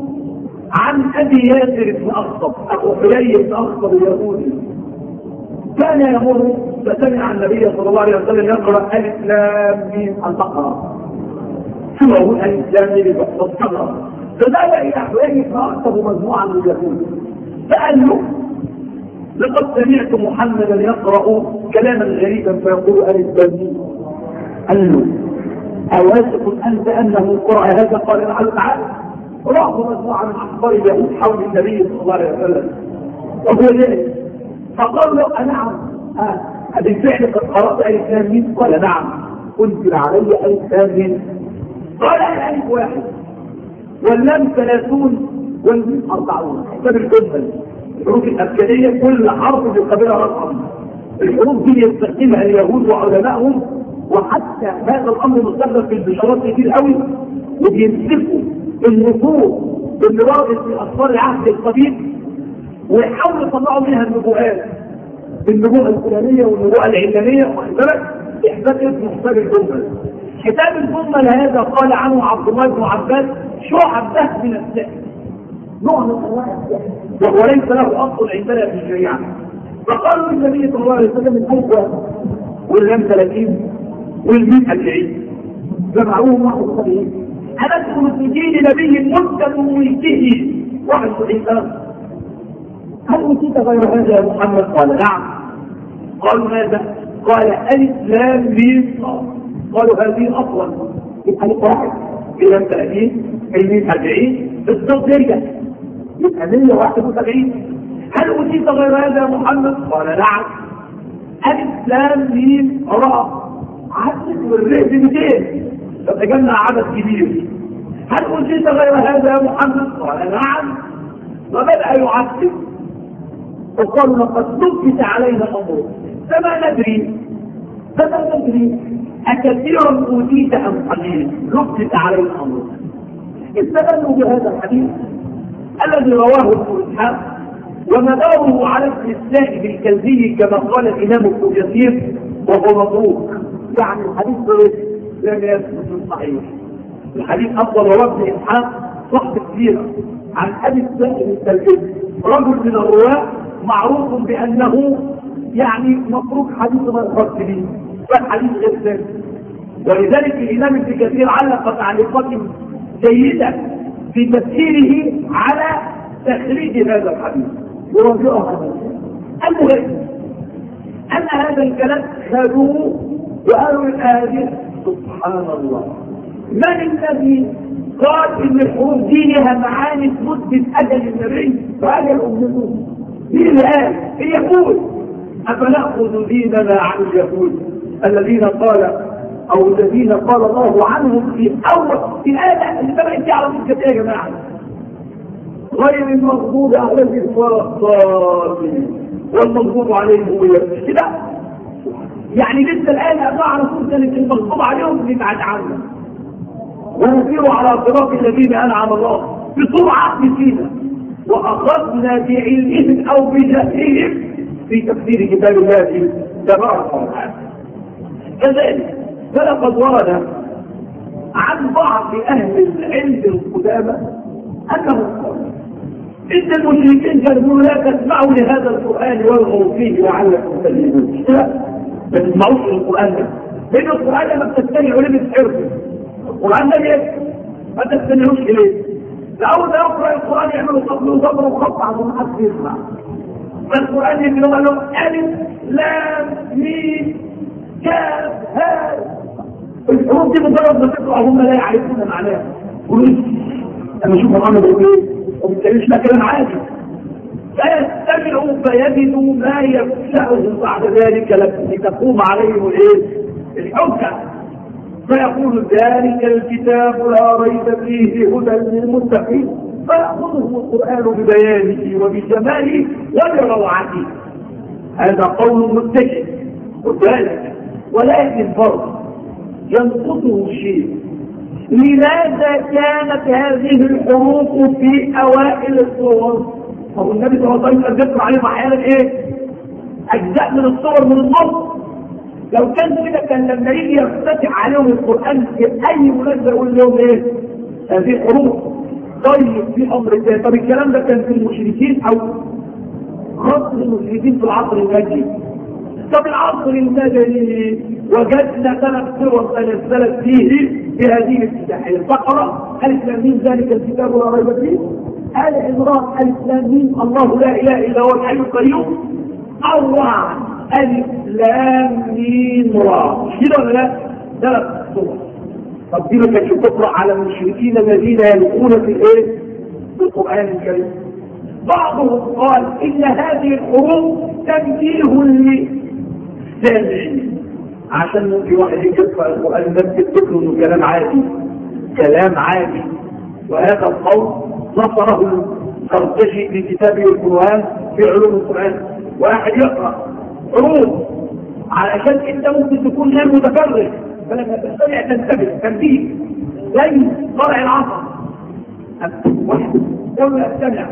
عن أبي ياسر بن أخطب أبو حلي بن أخطب اليهودي، كان يمر فسمع النبي صلى الله عليه وسلم يقرأ ألف لام ميم البقرة، ثم هو ألف لام ميم البقرة، فذهب إلى حلي بن أخطب مجموعة من اليهود فقال له لقد سمعت محمدا يقرأ كلاما غريبا فيقول ألف لام ميم. قال له أواثق أنت أنه قرأ هذا؟ قال نعم تعالى. رأوا مجموعة من أحبار اليهود حول النبي صلى الله عليه وسلم وهو ذلك، فقال له أنعم بالفعل قد قرأت ألف لام ميم؟ قال نعم. أنزل علي ألف لام ميم؟ قال الألف واحد واللام ثلاثون والميم أربعون، حساب الجمل الحروف الأبجدية كل حرف بقبيلة رقم. الحروف دي يستخدمها اليهود وعلمائهم، وحتى هذا الأمر مستخدم في البشارات كتير قوي، وبيمسكوا النصوص اللي وردت في أسفار العهد القديم ويحاولوا يطلعوا منها النبوءات، النبوءة الفلانية والنبوءة العلانية، وحسابك إحداث اسم حساب الجمل. حساب الجمل هذا قال عنه عبد الله بن عباس شعبة من السحر، نوع من أنواع السحر، وليس له أصل عندنا في الشريعة. فقالوا للنبي صلى الله عليه وسلم الألف واللام ثلاثين والمئة أربعين جمعوهم واحد وسبعين، أندخل في دين نبي مدة ملكه واحد وسبعين سنة، هل أوتيت غير هذا يا محمد؟ قال نعم. قالوا ماذا؟ قال ألف لام ميم. قالوا هذه أفضل، يبقى ألف واحد اللام ثلاثين المئة أربعين بالضبط يرجع يبقى مئة واحد وسبعين. هل أوتيت غير هذا يا محمد؟ قال نعم. ألف لام ميم راء عدد والرئ بمئتين فتجمع عدد كبير. هل أوتيت غير هذا يا محمد؟ قال نعم. وبدأ يعدد وقالوا لقد نبت علينا أمر فما ندري فما ندري أكثيرا أوتيت أم قليل نبت علينا أمر. استدلوا بهذا الحديث الذي رواه ابن إسحاق ومداره على اسم السائب الكلبي كما قال الإمام ابن كثير وهو مبروك، يعني الحديث لم يثبت صحيح. الحديث أفضل رواه ابن إسحاق صحبة كثيرة عن أبي السائب الكلبي رجل من الرواة معروف بأنه يعني مبروك حديث ما الخط به، فالحديث غير ثابت. ولذلك الإمام ابن كثير علق تعليقات جيدة في تفسيره على تخريج هذا الحديث ورجعه. المهم أن هذا الكلام خذوه وقالوا الآية سبحان الله، من الذي قال إن الحروف دي لها معاني تمد أجل النبي وأجل أمته؟ مين اللي قال؟ يقول أفنأخذ ديننا عن اليهود الذين قال أو الذين قال الله عنهم في أول في الآية اللي بدأت على مدة إيه يا جماعة؟ غير المغضوب عليهم ولا الضالين والمغضوب عليهم هو كده، يعني لسه الآية أبناء على طول كانت المغضوب عليهم بنبعد عنهم ونسير على صراط الذين أنعم الله بسرعة نسينا وأخذنا بعلمهم أو بجهلهم في تفسير كتاب الله تبارك وتعالى. كذلك فلقد ورد عن بعض أهل العلم القدامى أنهم قالوا إن المشركين كانوا لا تسمعوا لهذا القرآن والغوا فيه لعلكم تغلبون. لا ما تسمعوش للقرآن ده، لأن القرآن ده ما بتستمعوا ليه بتحرفوا. القرآن ده ليه؟ ما تستمعوش إليه. لأول ما يقرأ القرآن يعملوا صبر وصبر وخط عشان ما حدش يسمع. فالقرآن يقول لهم ألف لام ميم كاف ها. الحروف دي مجرد ما تقرأ هم لا يعرفون معناها. يقولوا أنا أشوف محمد يقول إيه؟ وبالتالي لا كلام عادي. فيستمعوا فيجدوا ما يفشأهم بعد ذلك لتقوم عليهم الايه؟ الحجة. فيقول ذلك الكتاب لا ريب فيه هدى للمتقين، فيأخذهم القرآن ببيانه وبجماله وبروعته. هذا قول متجه وذلك، ولكن فرق ينقضه شيء. لماذا كانت هذه الحروف في اوائل الصور؟ هو النبي صلى الله عليه وسلم ذكر عليهم احيانا ايه؟ اجزاء من الصور من النص. لو كان كده كان لما يجي يفتتح عليهم القران في اي مناسبه يقول لهم ايه؟ هذه الحروف. طيب في امر ثاني، طب الكلام ده كان في المشركين او خاص المشركين في العصر المجدي. طب العصر المدني وجدنا ثلاث صور تنزلت فيه في هذه الافتتاحيه. البقره الف لام ميم ذلك الكتاب لا ريب فيه. آل عمران الف لام ميم الله لا اله الا هو الحي القيوم. الرعد الف لام ميم را. مش كده ولا لا؟ ثلاث صور. طب دي ما كانتش تقرا على المشركين الذين يلقون في الايه؟ في القران الكريم. بعضهم قال ان هذه الحروف تنبيه للسامعين، عشان في واحد يقرا القران ده يفتكر انه كلام عادي، كلام عادي. وهذا القول نصره القرطبي في كتابه القرآن في علوم القرآن. واحد يقرا حروف علشان انت ممكن تكون غير متفرغ، فلما تستمع تنتبه تنبيه زي طالع العصر. واحد يقول استمع،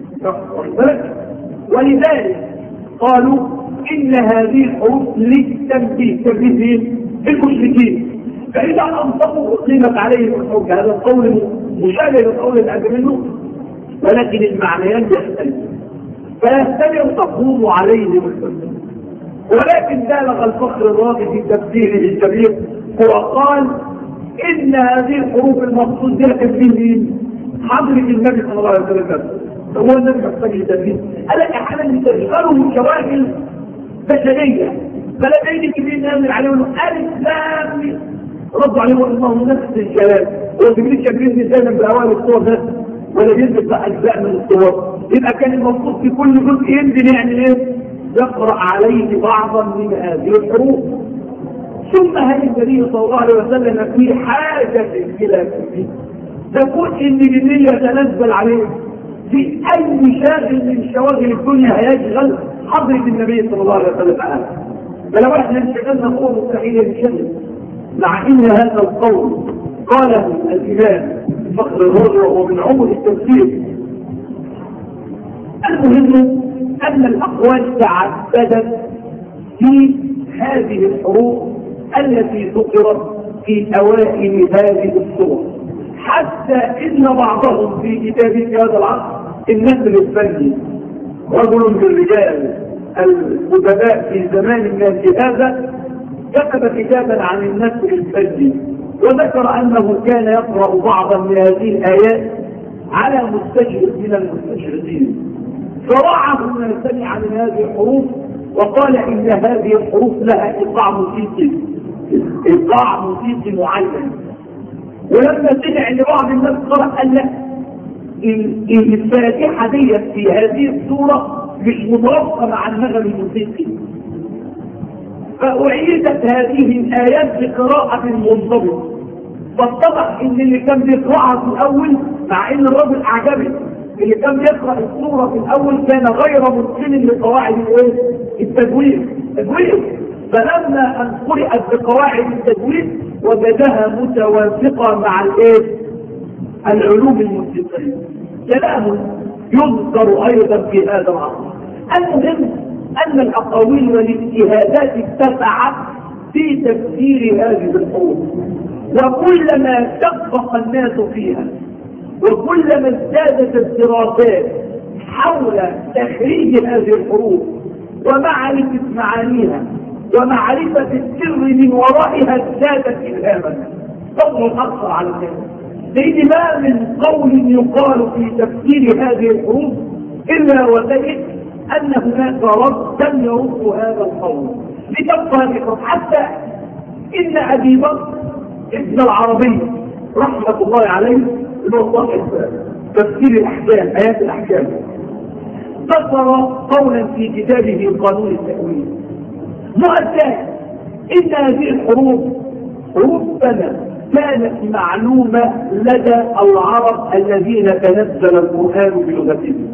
ولذلك قالوا ان هذه الحروف للتنبيه، تنبيه المشركين. فاذا انطقوا اقيمت عليهم الحجه. هذا القول مشابه للقول الأدب منه، ولكن المعنيان يختلف. فيستمع تقوم عليهم الحجه. ولكن بالغ الفخر الراغب في تفسيره الكبير، هو قال ان هذه الحروف المقصود بها تنبيه حضره النبي صلى الله عليه وسلم. هو النبي محتاج لتنبيه. قال احيانا تشغله شواغل بشريه، فلا يجي كبير نعمل عليهم الف لام. ردوا عليه والله نفس الكلام. هو جبريل كان بينزل دايما باوائل الصور بس، ولا بينزل باجزاء من الصور. يبقى كان المفروض في كل جزء ينزل يعني ايه؟ يقرا عليه بعضا من هذه الحروف. ثم هل النبي صلى الله عليه وسلم في حاجه الى تنبيه؟ تقول ان جبريل يتنزل عليه في اي شاغل من شواغل الدنيا هيشغل حضره النبي صلى الله عليه وسلم عنه. فلو احنا انشغلنا قوه مستحيل نشغل. مع ان هذا القول قاله الامام فخر الرازي وهو من عمر التفسير. المهم ان الاقوال تعددت في هذه الحروف التي ذكرت في اوائل هذه الصور، حتى ان بعضهم في كتاب هذا العصر النسل الفني، رجل من الرجال الادباء في زمان الناس هذا، كتب كتابا عن النسل الفني، وذكر انه كان يقرا بعضا من هذه الايات على مستشرق من المستشرقين، فوعظ من سمع من هذه الحروف وقال ان هذه الحروف لها ايقاع موسيقي، ايقاع موسيقي معين. ولما سمع ان بعض الناس قرأ قال لا، الفاتحه دي في هذه السوره مش متوافقه مع النغم الموسيقي، فأعيدت هذه الآيات بقراءة منضبطة. فاتضح ان اللي كان بيقرأها في الأول، مع ان الرجل أعجبه، اللي كان بيقرأ السورة في الأول كان غير متقن لقواعد الايه؟ التجويد. التجويد فلما أن قرأت بقواعد التجويد وجدها متوافقة مع الايه؟ العلوم الموسيقية. كلام يذكر أيضا في هذا العصر. المهم أن الأقاويل والاجتهادات اتسعت في تفسير هذه الحروف، وكلما دقق الناس فيها وكلما ازدادت الدراسات حول تخريج هذه الحروف ومعرفة معانيها ومعرفة السر من ورائها ازدادت إلهاما فضل أكثر على ذلك. لأن ما من قول يقال في تفسير هذه الحروف إلا وتجد أن هناك ردا يرد هذا القول لتبقى حتى إن أبي بكر ابن العربي رحمة الله عليه له صاحب تفسير الأحكام آيات الأحكام ذكر قولا في كتابه قانون التأويل مؤسسات إن هذه الحروف ربما كانت معلومة لدى العرب الذين تنزل القرآن بلغتهم.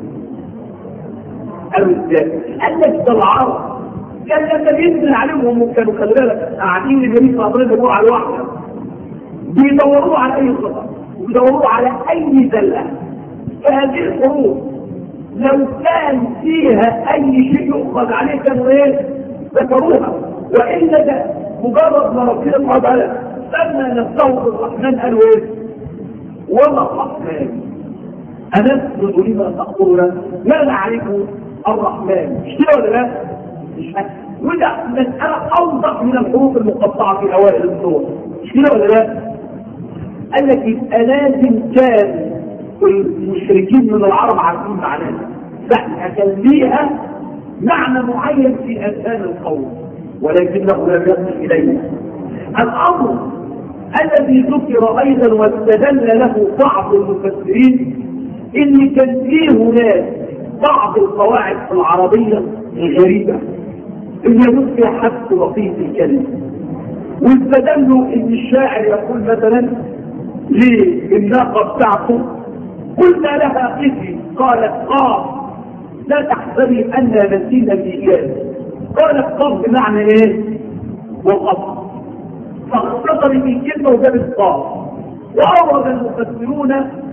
قال لك العرب كان لما ينزل عليهم وكانوا خلي بالك قاعدين النبي صلى الله عليه وسلم على الواحدة بيدوروا على أي خطأ بيدوروا على أي زلة. فهذه الحروف لو كان فيها أي شيء يؤخذ عليه كانوا إيه؟ ذكروها. وإلا ده مجرد ما ربنا سبحانه وتعالى لما نستوعب الرحمن قالوا إيه؟ وما الرحمن أنسجد لما تأمرنا لا نعرف الرحمن. مش كده ولا لا؟ مش كده. وده مسألة أوضح من الحروف المقطعة في أوائل السور. مش كده ولا لا؟ قال لك يبقى لازم كان المشركين من العرب عارفين معناها. لا كان ليها معنى معين في أذهان القوم ولكنه لم يصل إلينا. الأمر الذي ذكر أيضا واستدل له بعض المفسرين إن كان فيه هناك بعض القواعد العربية الغريبة اللي يكون فيها حد لطيف الكلمة. واستدلوا إن الشاعر يقول مثلا للناقة بتاعته قلنا لها قفي قالت قاف لا تحسبي أننا نسينا الإيجاز. قالت قاف بمعنى إيه؟ وقف. فاختصر في كلمة وجابت قاف. وأورد المفسرون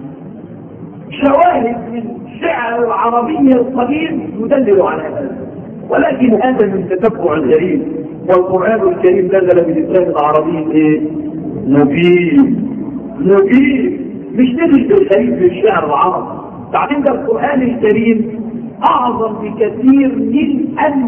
شواهد من شعر العربية القديم يدلل على هذا. ولكن هذا من تتبع الغريب والقرآن الكريم نزل بلسان العربي ايه؟ مبين مبين مش نزل بالغريب في الشعر العربي. بعدين ده القرآن الكريم أعظم بكثير من أن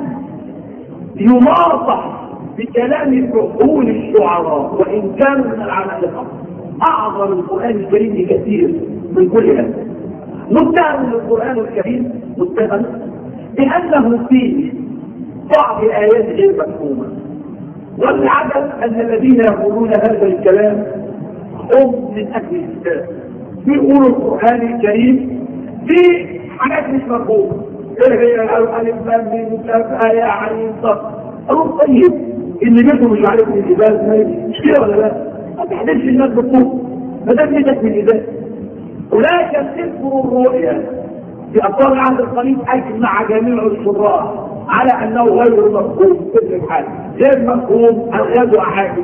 يناصح بكلام فحول الشعراء وإن كانوا من العمالقة. أعظم القرآن الكريم بكثير من كل هذا. متهم القرآن الكريم متهم بأنه فيه بعض الآيات غير مفهومة. والعجب أن الذين يقولون هذا الكلام هم من أهل الإسلام بيقولوا القرآن الكريم في حاجات مش مفهومة. إيه هي الألف لام ميم كاف آية عين صاد. أقول طيب اللي بيته مش عارف من الإباز مش كده ولا لا؟ ما تحدثش الناس بالطول ما دام بيتك من الإباز. ولكن تذكر الرؤيا في أبطال العهد القديم أجمع جميع الشراح على أنه غير مفهوم في الحال غير مفهوم الغاز وأحاديث.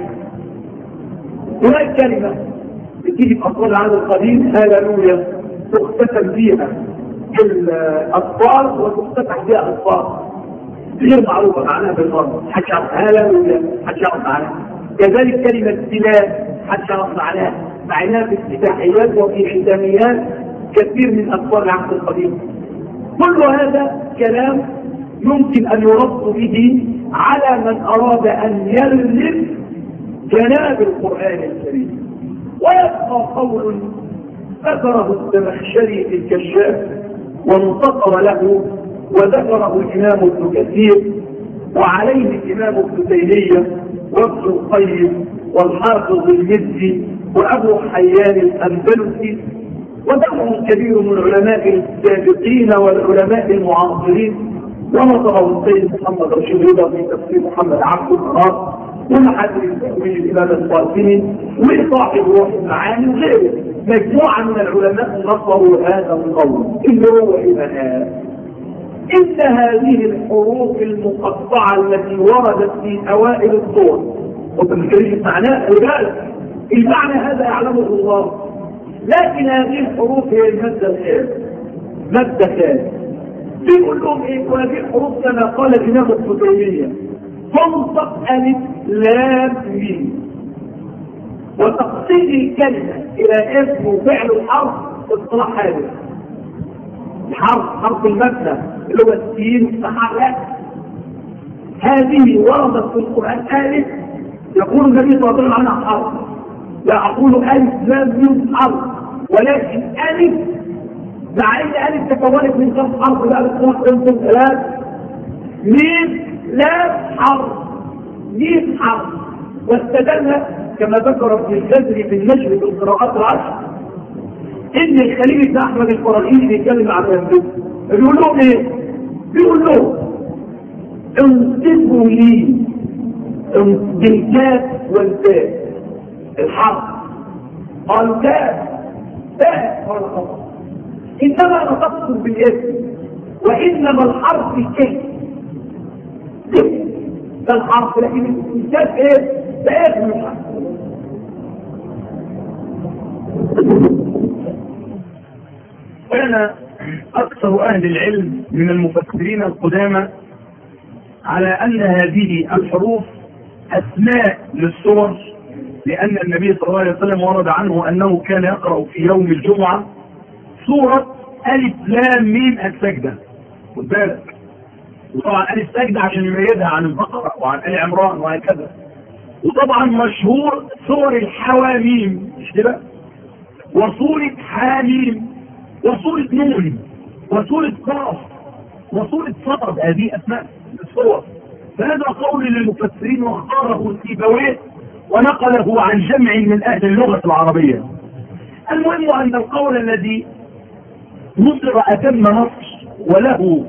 هناك كلمة بتيجي في أبطال العهد القديم هاللويا تختتم بها الأطفال وتختتح بها الأطفال غير معروفة معناها بالمرة. حتى هاللويا حتى معناها. كذلك كلمة سلاح حتى معناها معناها في افتتاحيات وفي ختاميات كثير من أطفال العهد القديم. كل هذا كلام يمكن أن يرد به على من أراد أن يرلم جناب القرآن الكريم. ويبقى قول ذكره الزمخشري في الكشاف وانتصر له وذكره الإمام ابن كثير وعليه الإمام ابن تيمية وابن القيم والحافظ المزي وأبو حيان الأندلسي ودعم كبير من العلماء السابقين والعلماء المعاصرين ونظره السيد محمد رشيد رضا في تفسير محمد عبد القادر ومحدث التأويل الإمام القاسمي وصاحب روح المعاني وغيره. مجموعة من العلماء نصروا هذا القول اللي هو إيه؟ إن هذه الحروف المقطعة التي وردت في أوائل الصور وتذكرين معناه الغالب المعنى هذا يعلمه الله. لكن هذه الحروف هي المادة الخير مادة خير بيقول لهم ايه؟ وهذه الحروف كما قال الإمام ابن تيمية تنطق ألف لام ميم وتقصير الكلمة إلى اسم وفعل الحرف اصطلاح هذا. حرف حرف المبنى اللي هو السين محلات. هذه وردت في القرآن ألف، يقول النبي صلى الله عليه وسلم عنها حرف، لا أقول ألف لام ميم حرف، ولكن ألف مع إن ألف تكونت من كم حرف؟ لا الاثنين خمسة ثلاث ميم لام حرف ميم حرف. واستدل كما ذكر ابن الجزري في النجم في القراءات العشر ان الخليل بن احمد الفرائيلي بيتكلم عن الانبياء، بيقول لهم ايه؟ بيقول لهم انصفوا لي بالكاف والباء الحرف. قالوا كاف باء قال خطأ، انما نقصد بالاسم، وانما الحرف كيف ده الحرف، لكن الكاف ايه؟ باسم الحرف. كان أكثر أهل العلم من المفسرين القدامى على أن هذه الحروف أسماء للسور، لأن النبي صلى الله عليه وسلم ورد عنه أنه كان يقرأ في يوم الجمعة سورة ألف لام ميم السجدة. خد بالك، وطبعا ألف سجدة عشان يميزها عن البقرة وعن آل عمران وهكذا. وطبعا مشهور سور الحواميم مش كده، وسورة حاميم، وسورة نون، وسورة قاف، وسورة صاد. هذه أسماء السور. فهذا قول للمفسرين واختاره السيبويه ونقله عن جمع من أهل اللغة العربية. المهم أن القول الذي نصر أتم نصر وله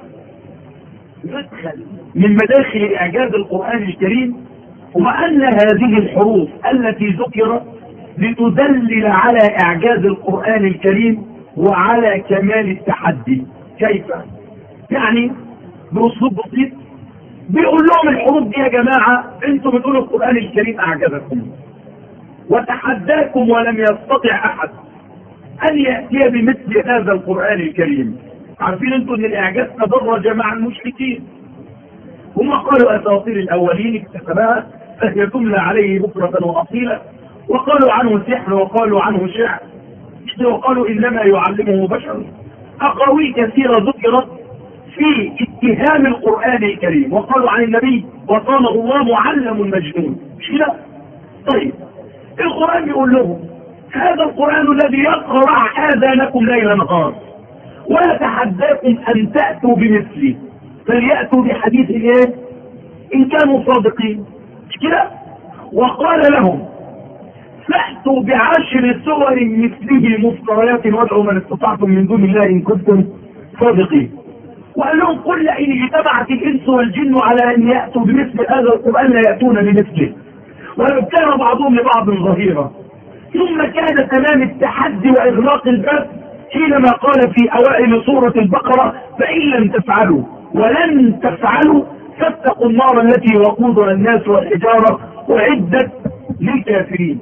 مدخل من مداخل إعجاز القرآن الكريم هو أن هذه الحروف التي ذكرت لتدلل على إعجاز القرآن الكريم وعلى كمال التحدي. كيف؟ يعني بأسلوب بسيط بيقول لهم الحروف دي يا جماعة انتم بتقولوا القرآن الكريم أعجزكم وتحداكم ولم يستطع أحد أن يأتي بمثل هذا القرآن الكريم. عارفين انتم أن الإعجاز تدرج مع المشركين، هم قالوا أساطير الأولين اكتسبها فهي تملى عليه بكرة وأصيلا، وقالوا عنه سحر وقالوا عنه شعر وقالوا إنما يعلمه بشر. أقاويل كثيرة ذكرت في اتهام القرآن الكريم، وقالوا عن النبي وصانه الله معلم مجنون. مش كده؟ طيب القرآن يقول لهم هذا القرآن الذي يقرع آذانكم ليل نهار ويتحداكم أن تأتوا بمثله فليأتوا بحديث ايه إن كانوا صادقين. مش كده؟ وقال لهم فأتوا بعشر سور مثله مفتريات وادعوا من استطعتم من دون الله إن كنتم صادقين. وقال لهم قل إن اجتمعت الإنس والجن على أن يأتوا بمثل هذا القرآن لا يأتون بمثله ولو كان بعضهم لبعض ظهيرا. ثم كان تمام التحدي وإغلاق الباب حينما قال في أوائل سورة البقرة فإن لم تفعلوا ولن تفعلوا فاتقوا النار التي وقودها الناس والحجارة وعدت للكافرين.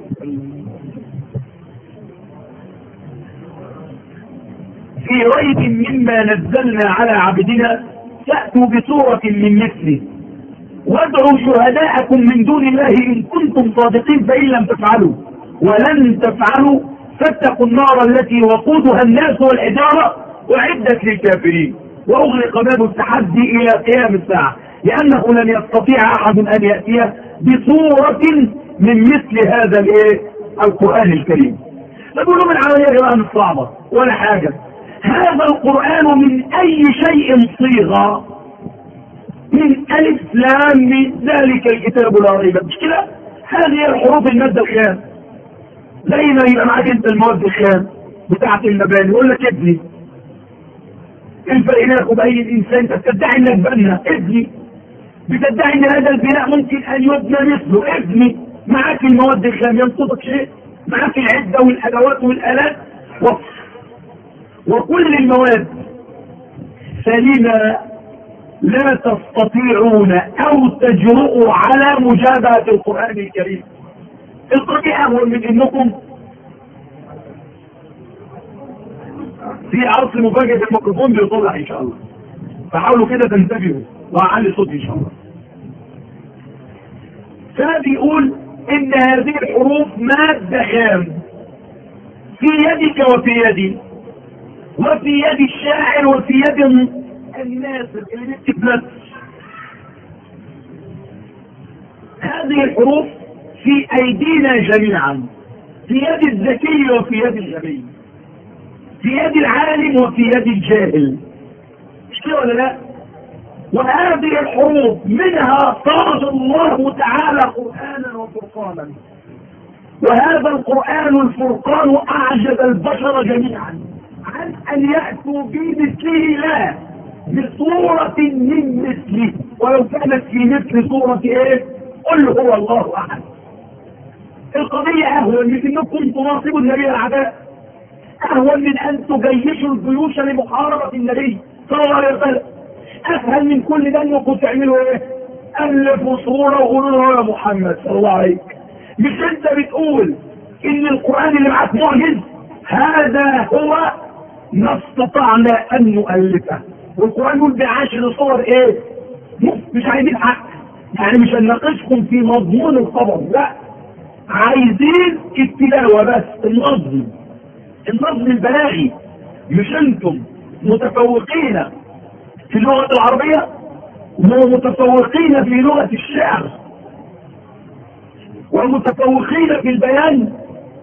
في ريب مما نزلنا على عبدنا فأتوا بسورة من مثله وادعوا شهداءكم من دون الله إن كنتم صادقين فإن لم تفعلوا ولن تفعلوا فاتقوا النار التي وقودها الناس والحجارة وعدت للكافرين. وأغلق باب التحدي إلى قيام الساعة لأنه لن يستطيع أحد أن يأتي بصورة من مثل هذا الايه القرآن الكريم. نقول من العملية يا جماعة صعبة ولا حاجة، هذا القرآن من أي شيء صيغة من ألف لام من ذلك الكتاب لا ريب. مش كده؟ هذه الحروف المادة الخام زي ما يبقى معاك انت المواد الخام بتاعت المباني يقول لك ابني الفرق بينك وبين الانسان انت بتدعي انك بنا ابني، بتدعي ان هذا البناء ممكن ان يبنى مثله ابني. معاك المواد الخام ينقصك شيء، معاك العده والادوات والالات و... وكل المواد سليمه لا تستطيعون او تجرؤوا على مجابهه القران الكريم. الطبيعي هو من انكم في عصر مفاجئ الميكروفون بيطلع ان شاء الله، فحاولوا كده تنتبهوا وأعلي صوتي ان شاء الله. فبيقول ان هذه الحروف مادة خام في يدك وفي يدي وفي يد الشاعر وفي يد الناس اللي بيكتب نفس. هذه الحروف في ايدينا جميعا، في يد الذكي وفي يد الغبي، في يد العالم وفي يد الجاهل، مش كده ولا لا؟ وهذه الحروف منها صاغ الله تعالى قرآنا وفرقانا، وهذا القرآن الفرقان أعجز البشر جميعا عن أن يأتوا بمثله، لا بصورة من مثله، ولو كانت في مثل صورة ايه؟ قل هو الله أحد. القضية أهون من أنكم تناصبوا النبي العداء، أهون من أن تجيشوا الجيوش لمحاربة النبي صلى الله عليه وسلم، أسهل من كل ده أنكم تعملوا إيه؟ ألفوا صورة وقولوا له يا محمد صلى الله عليه وسلم. مش أنت بتقول إن القرآن اللي معاك معجز؟ هذا هو ما استطعنا أن نؤلفه. والقرآن يقول بعشر صور إيه؟ مش عايزين حق، يعني مش هنناقشكم في مضمون الخبر، لا، عايزين التلاوة بس، النظم، النظم البلاغي. مش انتم متفوقين في اللغة العربية ومتفوقين في لغة الشعر ومتفوقين في البيان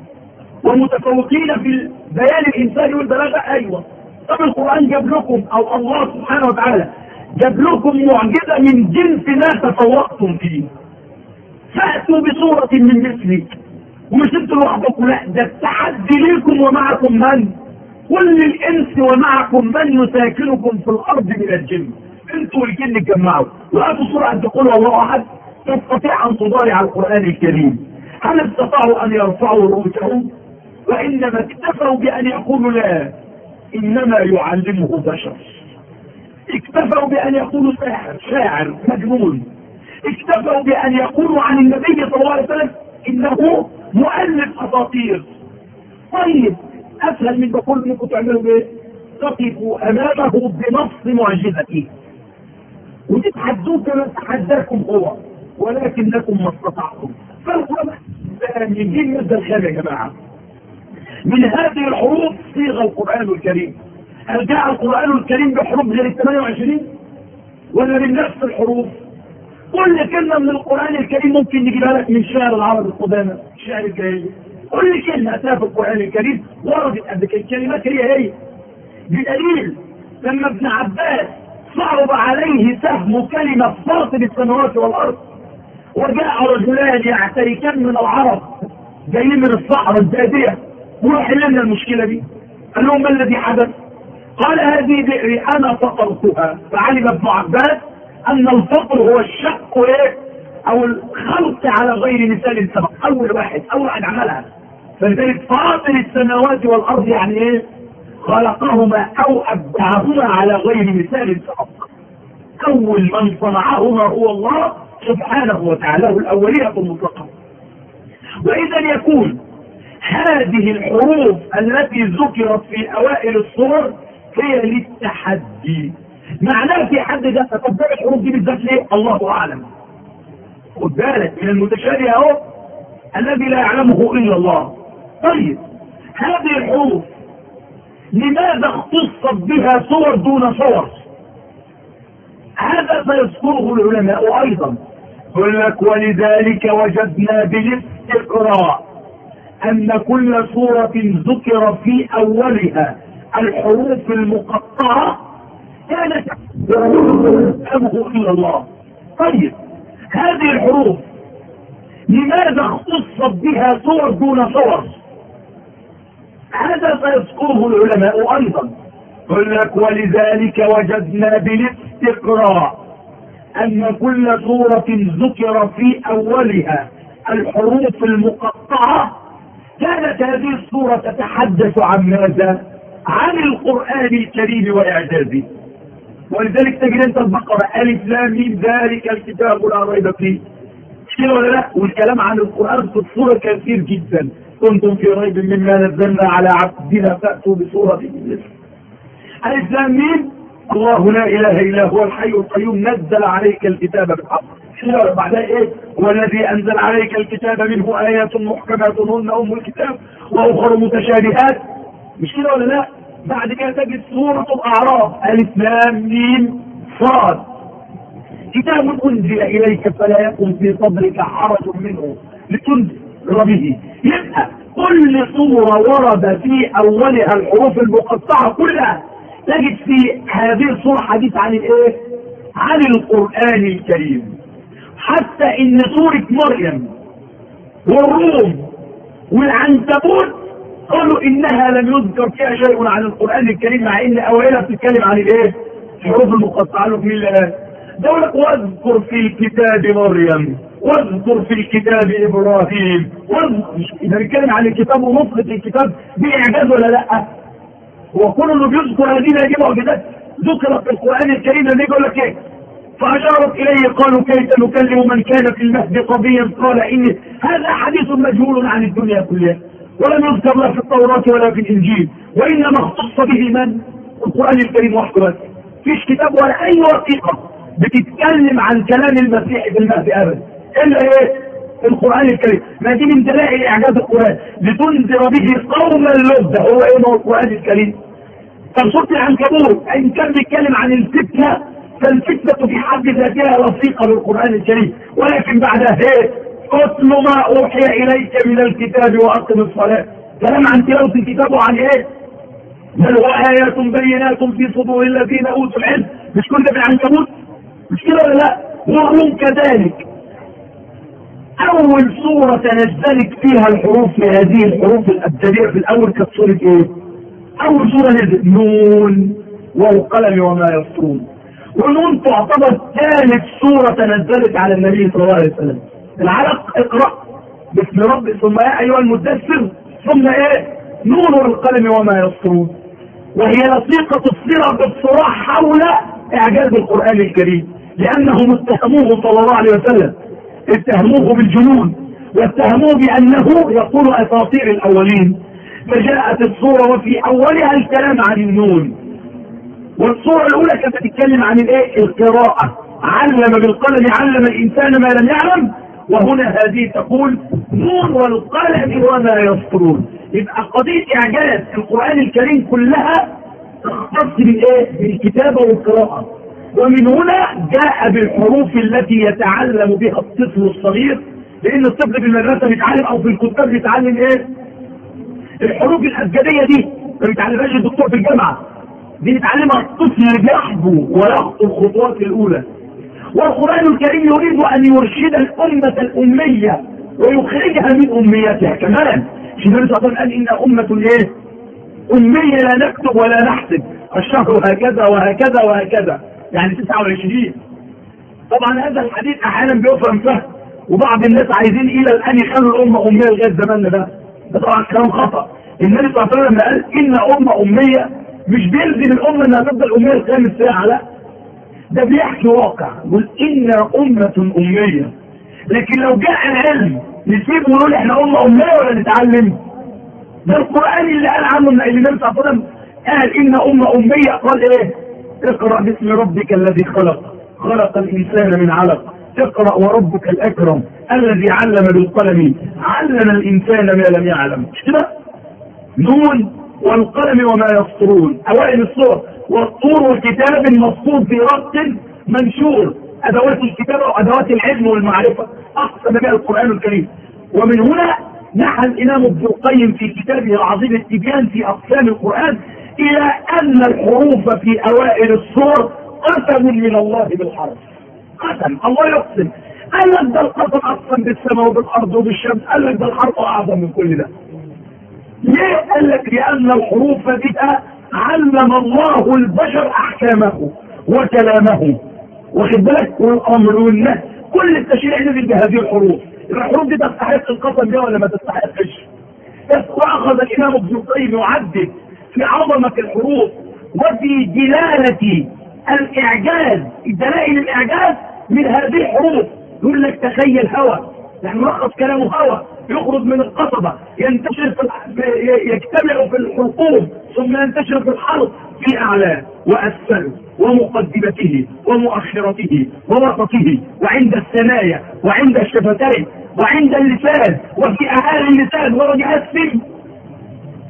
ومتفوقين في البيان الإنساني والبلاغة؟ أيوة. طب القرآن جاب لكم، أو الله سبحانه وتعالى جاب لكم معجزة من جنس ما تفوقتم فيه، فأتوا بصورة من مثله. ومش انتوا لوحدكم، لا، ده التحدي ليكم ومعكم من؟ كل الانس ومعكم من يساكنكم في الارض من الجن. انتوا والجن اتجمعوا وهاتوا صورة ان تقولوا الله احد. تستطيع ان تضارع القرآن الكريم؟ هل استطاعوا ان يرفعوا رؤوسهم؟ وانما اكتفوا بان يقولوا لا، انما يعلمه بشر. اكتفوا بان يقولوا ساحر، شاعر، مجنون. اكتفوا بان يقولوا عن النبي صلى الله عليه وسلم انه مؤلف اساطير. طيب اسهل من بقول انكم تعملوا ايه؟ تقفوا امامه بنص معجزته وتتحدوه كما تحداكم هو، ولكنكم ما استطعتم. فالقرآن من دين مادة الخير يا جماعه. من هذه الحروف صيغ القرآن الكريم. هل جاء القرآن الكريم بحروف غير ال ثمانية وعشرين ولا من نفس الحروف؟ كل كلمة من القرآن الكريم ممكن نجيبها لك من شعر العرب القدامى، شعر الجاهلية. كل كلمة أتاها في القرآن الكريم وردت قد كده، الكلمات هي هي. بدليل لما ابن عباس صعب عليه سهم كلمة فاطر السماوات والأرض، وجاء رجلان يعتركان من العرب جايين من الصحراء البادية وحللنا المشكلة دي، قال لهم ما الذي حدث؟ قال هذه بئري أنا فطرتها. فعلم ابن عباس أن الفطر هو الشق ايه؟ أو الخلق على غير مثال سبق. أول واحد أول واحد عملها. فلذلك فاطر السماوات والأرض يعني ايه؟ خلقهما أو أبدعهما على غير مثال سبق. أول من صنعهما هو الله سبحانه وتعالى، الأولية المطلقة. وإذا يكون هذه الحروف التي ذكرت في أوائل الصور هي للتحدي. معناه في حد ذاتها. طب الحروف دي بالذات ليه؟ الله أعلم. خد بالك من المتشابه اهو الذي لا يعلمه إلا الله. طيب هذه الحروف لماذا اختصت بها صور دون صور؟ هذا سيذكره العلماء أيضا. يقول لك ولذلك وجدنا بالاستقراء أن كل صورة ذكر في أولها الحروف المقطعة كانت يعلمه إلا الله. طيب هذه الحروف لماذا اختصت بها صور دون صور؟ هذا سيذكره العلماء أيضا. يقول لك ولذلك وجدنا بالاستقراء أن كل صورة ذكر في أولها الحروف المقطعة كانت هذه الصورة تتحدث عن ماذا؟ عن القرآن الكريم وإعجازه. ولذلك تجد أنت البقرة ألف لام ميم ذلك الكتاب لا ريب فيه، كده ولا لا؟ والكلام عن القرآن في الصورة كثير جدا. كنتم في ريب مما نزلنا على عبدنا فأتوا بصورة من مثله. ألف لام ميم الله لا إله إلا هو الحي القيوم نزل عليك الكتاب بالحق. بعدها إيه؟ هو الذي أنزل عليك الكتاب منه آيات محكمات هن أم الكتاب وأخر متشابهات. مش كده ولا لا؟ بعد كده تجد سورة الأعراف ألف لام ميم صاد. كتاب أنزل إليك فلا يكن في صدرك حرج منه لتنذر به. يبقى كل سورة ورد في أولها الحروف المقطعة كلها تجد في هذه السورة حديث عن الإيه؟ عن القرآن الكريم. حتى إن سورة مريم والروم والعنكبوت قالوا إنها لم يذكر فيها شيء عن القرآن الكريم، مع إن أولها بتتكلم عن الإيه؟ الحروف المقطعة. له من الله دولة واذكر في الكتاب مريم واذكر في الكتاب إبراهيم. إذا بنتكلم عن الكتاب ونصرة الكتاب دي إعجاز ولا لأ؟ هو كل اللي بيذكر هذه دي معجزات ذكرت في القرآن الكريم. اللي يقول لك إيه؟ فأشارت إليه قالوا كيف نكلم من كان في المهد صبيا قال إن هذا حديث مجهول عن الدنيا كلها ولم يذكر لا في التوراة ولا في الإنجيل، وإنما اختص به من؟ القرآن الكريم وحده بس. فيش كتاب ولا أي وثيقة بتتكلم عن كلام المسيح في المهد أبدا إلا إيه؟ القرآن الكريم. ما دي من دلائل إعجاز القرآن لتنذر به قوما لبدا. هو إيه هو القرآن الكريم؟ فسورة العنكبوت إن كان بيتكلم عن الفتنة فالفتنة في حد ذاتها وثيقة بالقرآن الكريم، ولكن بعدها ايه؟ اتل ما اوحي اليك من الكتاب واقم الصلاة. كلام عن تلاوة الكتاب وعن ايه؟ بل وآيات بينات في صدور الذين اوتوا العلم. مش كل ده في العنكبوت؟ مش كده ولا لا؟ والروم كذلك. اول سورة تنزلت فيها الحروف في هذه الحروف الابجدية في الاول كانت سورة ايه؟ اول سورة نزلت نون والقلم وما يسطرون. ونون تعتبر ثالث سورة تنزلت على النبي صلى الله عليه وسلم. العلق اقرأ باسم رب ثم يا أيها المدثر ثم ايه؟ نون والقلم وما يسطرون. وهي لصيقة الصلة بالصراح حول إعجاز القرآن الكريم، لأنهم اتهموه صلى الله عليه وسلم، اتهموه بالجنون واتهموه بأنه يقول أساطير الأولين. فجاءت السورة وفي أولها الكلام عن النون. والصورة الأولى كانت تتكلم عن الايه؟ القراءة. علم بالقلم علم الإنسان ما لم يعلم. وهنا هذه تقول نون والقلم وما يسطرون. يبقى قضية إعجاز القرآن الكريم كلها تختص بالايه؟ بالكتابة والقراءة. ومن هنا جاء بالحروف التي يتعلم بها الطفل الصغير، لأن الطفل في المدرسة بيتعلم أو في الكتاب بيتعلم ايه؟ الحروف الأبجدية دي ما بيتعلمهاش الدكتور في الجامعة، دي بيتعلمها الطفل اللي بيحبو ويخطو الخطوات الأولى. والقرآن الكريم يريد أن يرشد الأمة الأمية ويخرجها من أميتها كمان. النبي صلى الله عليه وسلم قال إن أمة إيه؟ أمية لا نكتب ولا نحسب، الشهر هكذا وهكذا وهكذا، يعني تسعة وعشرين. طبعا هذا الحديث أحيانا بيفهم فهم، وبعض الناس عايزين إلى الآن يخلوا الأمة أمية لغاية زماننا ده. ده طبعا كلام خطأ. النبي صلى الله عليه وسلم قال إن أمة أمية مش بيلزم الأمة إنها تفضل أمية الخامس ساعة، لا، ده بيحكي واقع. يقول إن أمة أمية. لكن لو جاء العلم نسيبه ونقول إحنا أمة أمية ولا نتعلم؟ ده القرآن اللي قال عنه اللي النبي صلى الله عليه وسلم قال إن أمة أمية. قال إيه؟ اقرأ باسم ربك الذي خلق خلق الإنسان من علق اقرأ وربك الأكرم الذي علم بالقلم علم الإنسان ما لم يعلم. مش كده؟ نون والقلم وما يسطرون أوائل السور. والطور والكتاب المسطور في رق منشور. أدوات الكتابة وأدوات العلم والمعرفة أقسم بها القرآن الكريم. ومن هنا نحى الإمام ابن القيم في كتابه العظيم التبيان في أقسام القرآن إلى أن الحروف في أوائل السور قسم من الله بالحرف. قسم، الله يقسم. قال لك ده القسم أقسم بالسماء وبالأرض وبالشمس. قال لك ده الحرف أعظم من كل ده. ليه؟ قال لك لأن الحروف بها علم الله البشر أحكامه وكلامه. واخد بالك؟ والأمر والنهي كل التشريع نزل بهذه الحروف. الحروف دي تستحق القسم بها ولا ما تستحقش؟ وأخذ الإمام ابن القيم يعدد في عظمة الحروف وفي دلالة الإعجاز، دلائل الإعجاز من هذه الحروف. يقول لك تخيل هوى، يعني ملخص كلامه هوى يخرج من القصبة ينتشر في يجتمع في الحلقوم ثم ينتشر في الحلق في أعلاه وأسفله ومقدمته ومؤخرته ووسطه وعند الثنايا وعند الشفتين وعند اللسان وفي أعالي اللسان ورجع السن.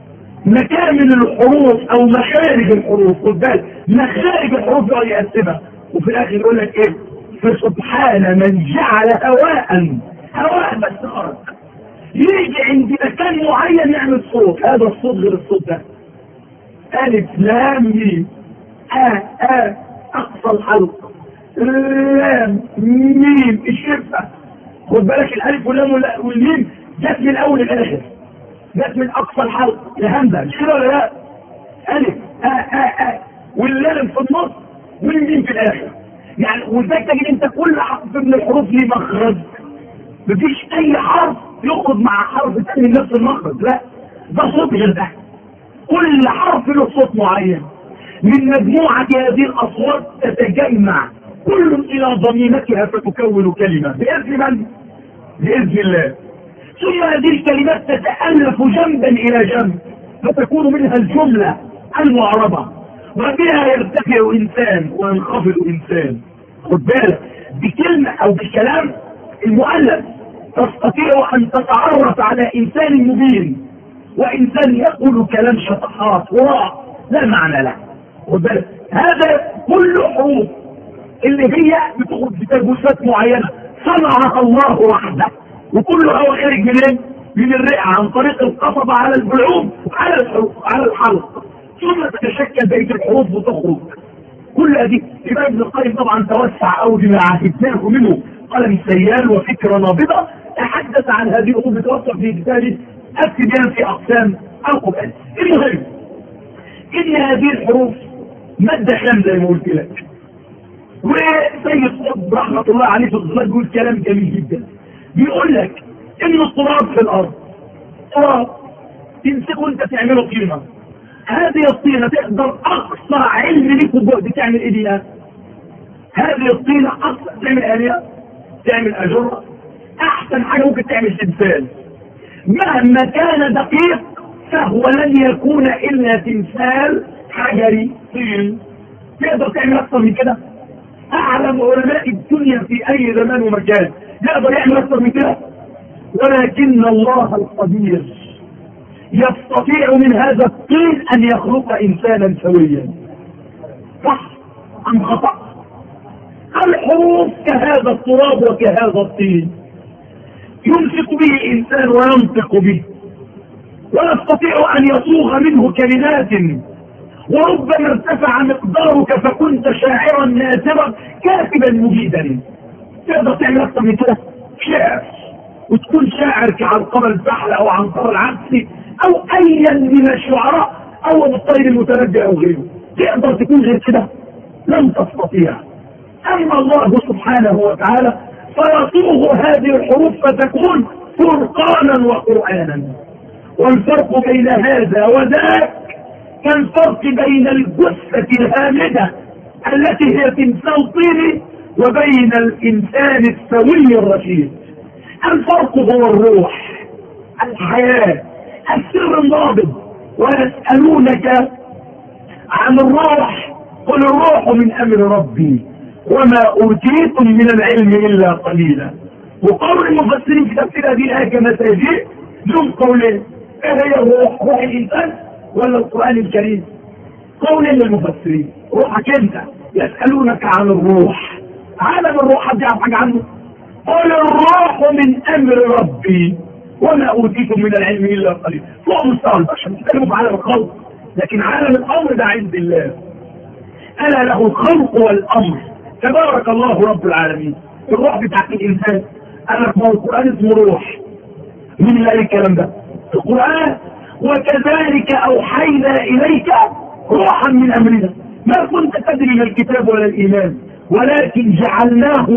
مكامن الحروف او مخارج الحروف، خد بالك مخارج الحروف يقعد يقسمها، وفي الاخر يقول لك ايه؟ فسبحان من جعل هواء هواء بس خرج، يجي عند مكان معين يعمل صوت، هذا الصوت غير الصوت ده. الف لام ميم اه اه اقصى الحلق، لام ميم الشفه، خد بالك الالف واللام والميم جت من الاول للاخر، جت من اقصى الحلق لهمزه، مش كده ولا لا؟ الف اه اه اه واللام في النص والميم في الاخر، يعني وازاي تجد انت كل حرف من الحروف ليه مخرج، مفيش اي حرف يخرج مع حرف ثاني نفس المخرج، لا ده صوت غير ده، كل حرف له صوت معين، من مجموعة هذه الاصوات تتجمع كل الى ضميمتها فتكون كلمة باذن من؟ باذن الله. ثم هذه الكلمات تتألف جنبا الى جنب فتكون منها الجملة المعربة، وبها يرتفع انسان وينخفض انسان. خد بالك بكلمة او بكلام المؤلف تستطيع ان تتعرف على انسان مبين وانسان يقول كلام شطحات وراء لا معنى له. خد بالك هذا كل حروف اللي هي بتاخد بتجوزات معينه صنعها الله وحده، وكلها خارج منين؟ من الرئه عن طريق القصبه على البلعوم على الحلق على الحلق، ثم تتشكل بقيه الحروف وتخرج. كل هذه يبقى ابن القيم طبعا توسع قوي بما عهدناه منه قلم سيال وفكره نابضه، تحدث عن هذه الامور بتوسع في كتابه التبيان في اقسام القران. المهم ان هذه الحروف ماده خام زي ما قلت لك، وسيد قطب رحمه الله عليه في الظلال بيقول كلام جميل جدا، بيقول لك ان التراب في الارض تراب تمسكه انت تعمله قيمه، هذه الطينه تقدر اقصى علم ليك وجهد تعمل ايه بيها؟ هذه الطينه اقصى تعمل اليه، تعمل اجره، احسن حاجه ممكن تعمل تمثال، مهما كان دقيق فهو لن يكون الا تمثال حجري طين. تقدر تعمل اكثر من كده؟ اعلم علماء الدنيا في اي زمان ومكان يقدر يعمل اكثر من كده، ولكن الله القدير يستطيع من هذا الطين ان يخلق انسانا سويا. صح ام خطأ؟ الحروف كهذا التراب وكهذا الطين يمسك به انسان وينطق به، ويستطيع ان يصوغ منه كلمات، وربما ارتفع مقدارك فكنت شاعرا ناثرا كاتبا مجيدا. تقدر تعمل اكثر من كده؟ شعر، وتكون شاعر كعنقر الفحل او عنقر العبسي او ايا من الشعراء او الطير المتنبئ او غيره. تقدر تكون غير كده؟ لن تستطيع. اما الله سبحانه وتعالى فيصوغ هذه الحروف فتكون فرقانا وقرآنا. والفرق بين هذا وذاك كالفرق بين الجثة الهامدة التي هي تمثال طيني وبين الإنسان السوي الرشيد. الفرق هو الروح، الحياة، السر النابض. ويسألونك عن الروح قل الروح من أمر ربي وما أوتيتم من العلم إلا قليلا. وقول المفسرين في تفسير هذه الآية كما سيجيء لهم قولين: ايه هي الروح؟ روح الإنسان ولا القرآن الكريم؟ قولين للمفسرين: روحك انت. يسألونك عن الروح، عالم الروح حد يعرف حاجة عنه؟ قل الروح من أمر ربي وما أوتيتم من العلم إلا قليلا. فوق مستوى البشر بيتكلموا في عالم الخلق، لكن عالم الأمر ده عند الله. ألا له الخلق والأمر، تبارك الله رب العالمين. الروح بتاعت الإنسان أنا في القرآن اسمه روح. مين اللي قال الكلام ده؟ القرآن. وكذلك أوحينا إليك روحا من أمرنا ما كنت تدري من الكتاب ولا الإيمان ولكن جعلناه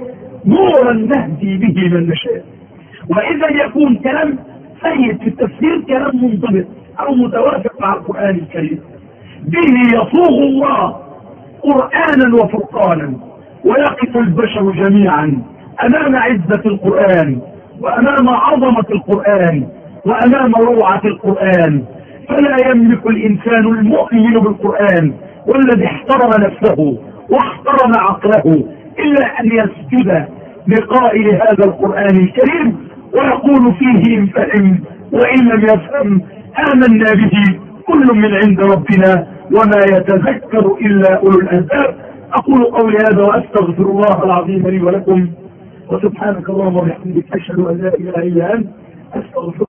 نورا نهدي به من نشاء. وإذا يكون كلام سيد في التفسير كلام منضبط أو متوافق مع القرآن الكريم، به يصوغ الله قرآنا وفرقانا، ويقف البشر جميعا أمام عزة القرآن وأمام عظمة القرآن وأمام روعة القرآن. فلا يملك الإنسان المؤمن بالقرآن والذي احترم نفسه واحترم عقله إلا أن يسجد لقائل هذا القرآن الكريم ويقول فيه إن فهم وإن لم يفهم آمنا به كل من عند ربنا وما يتذكر إلا أولو الألباب. أقول قولي هذا وأستغفر الله العظيم لي ولكم، وسبحانك اللهم وبحمدك أشهد أن لا إله إلا أنت أستغفرك.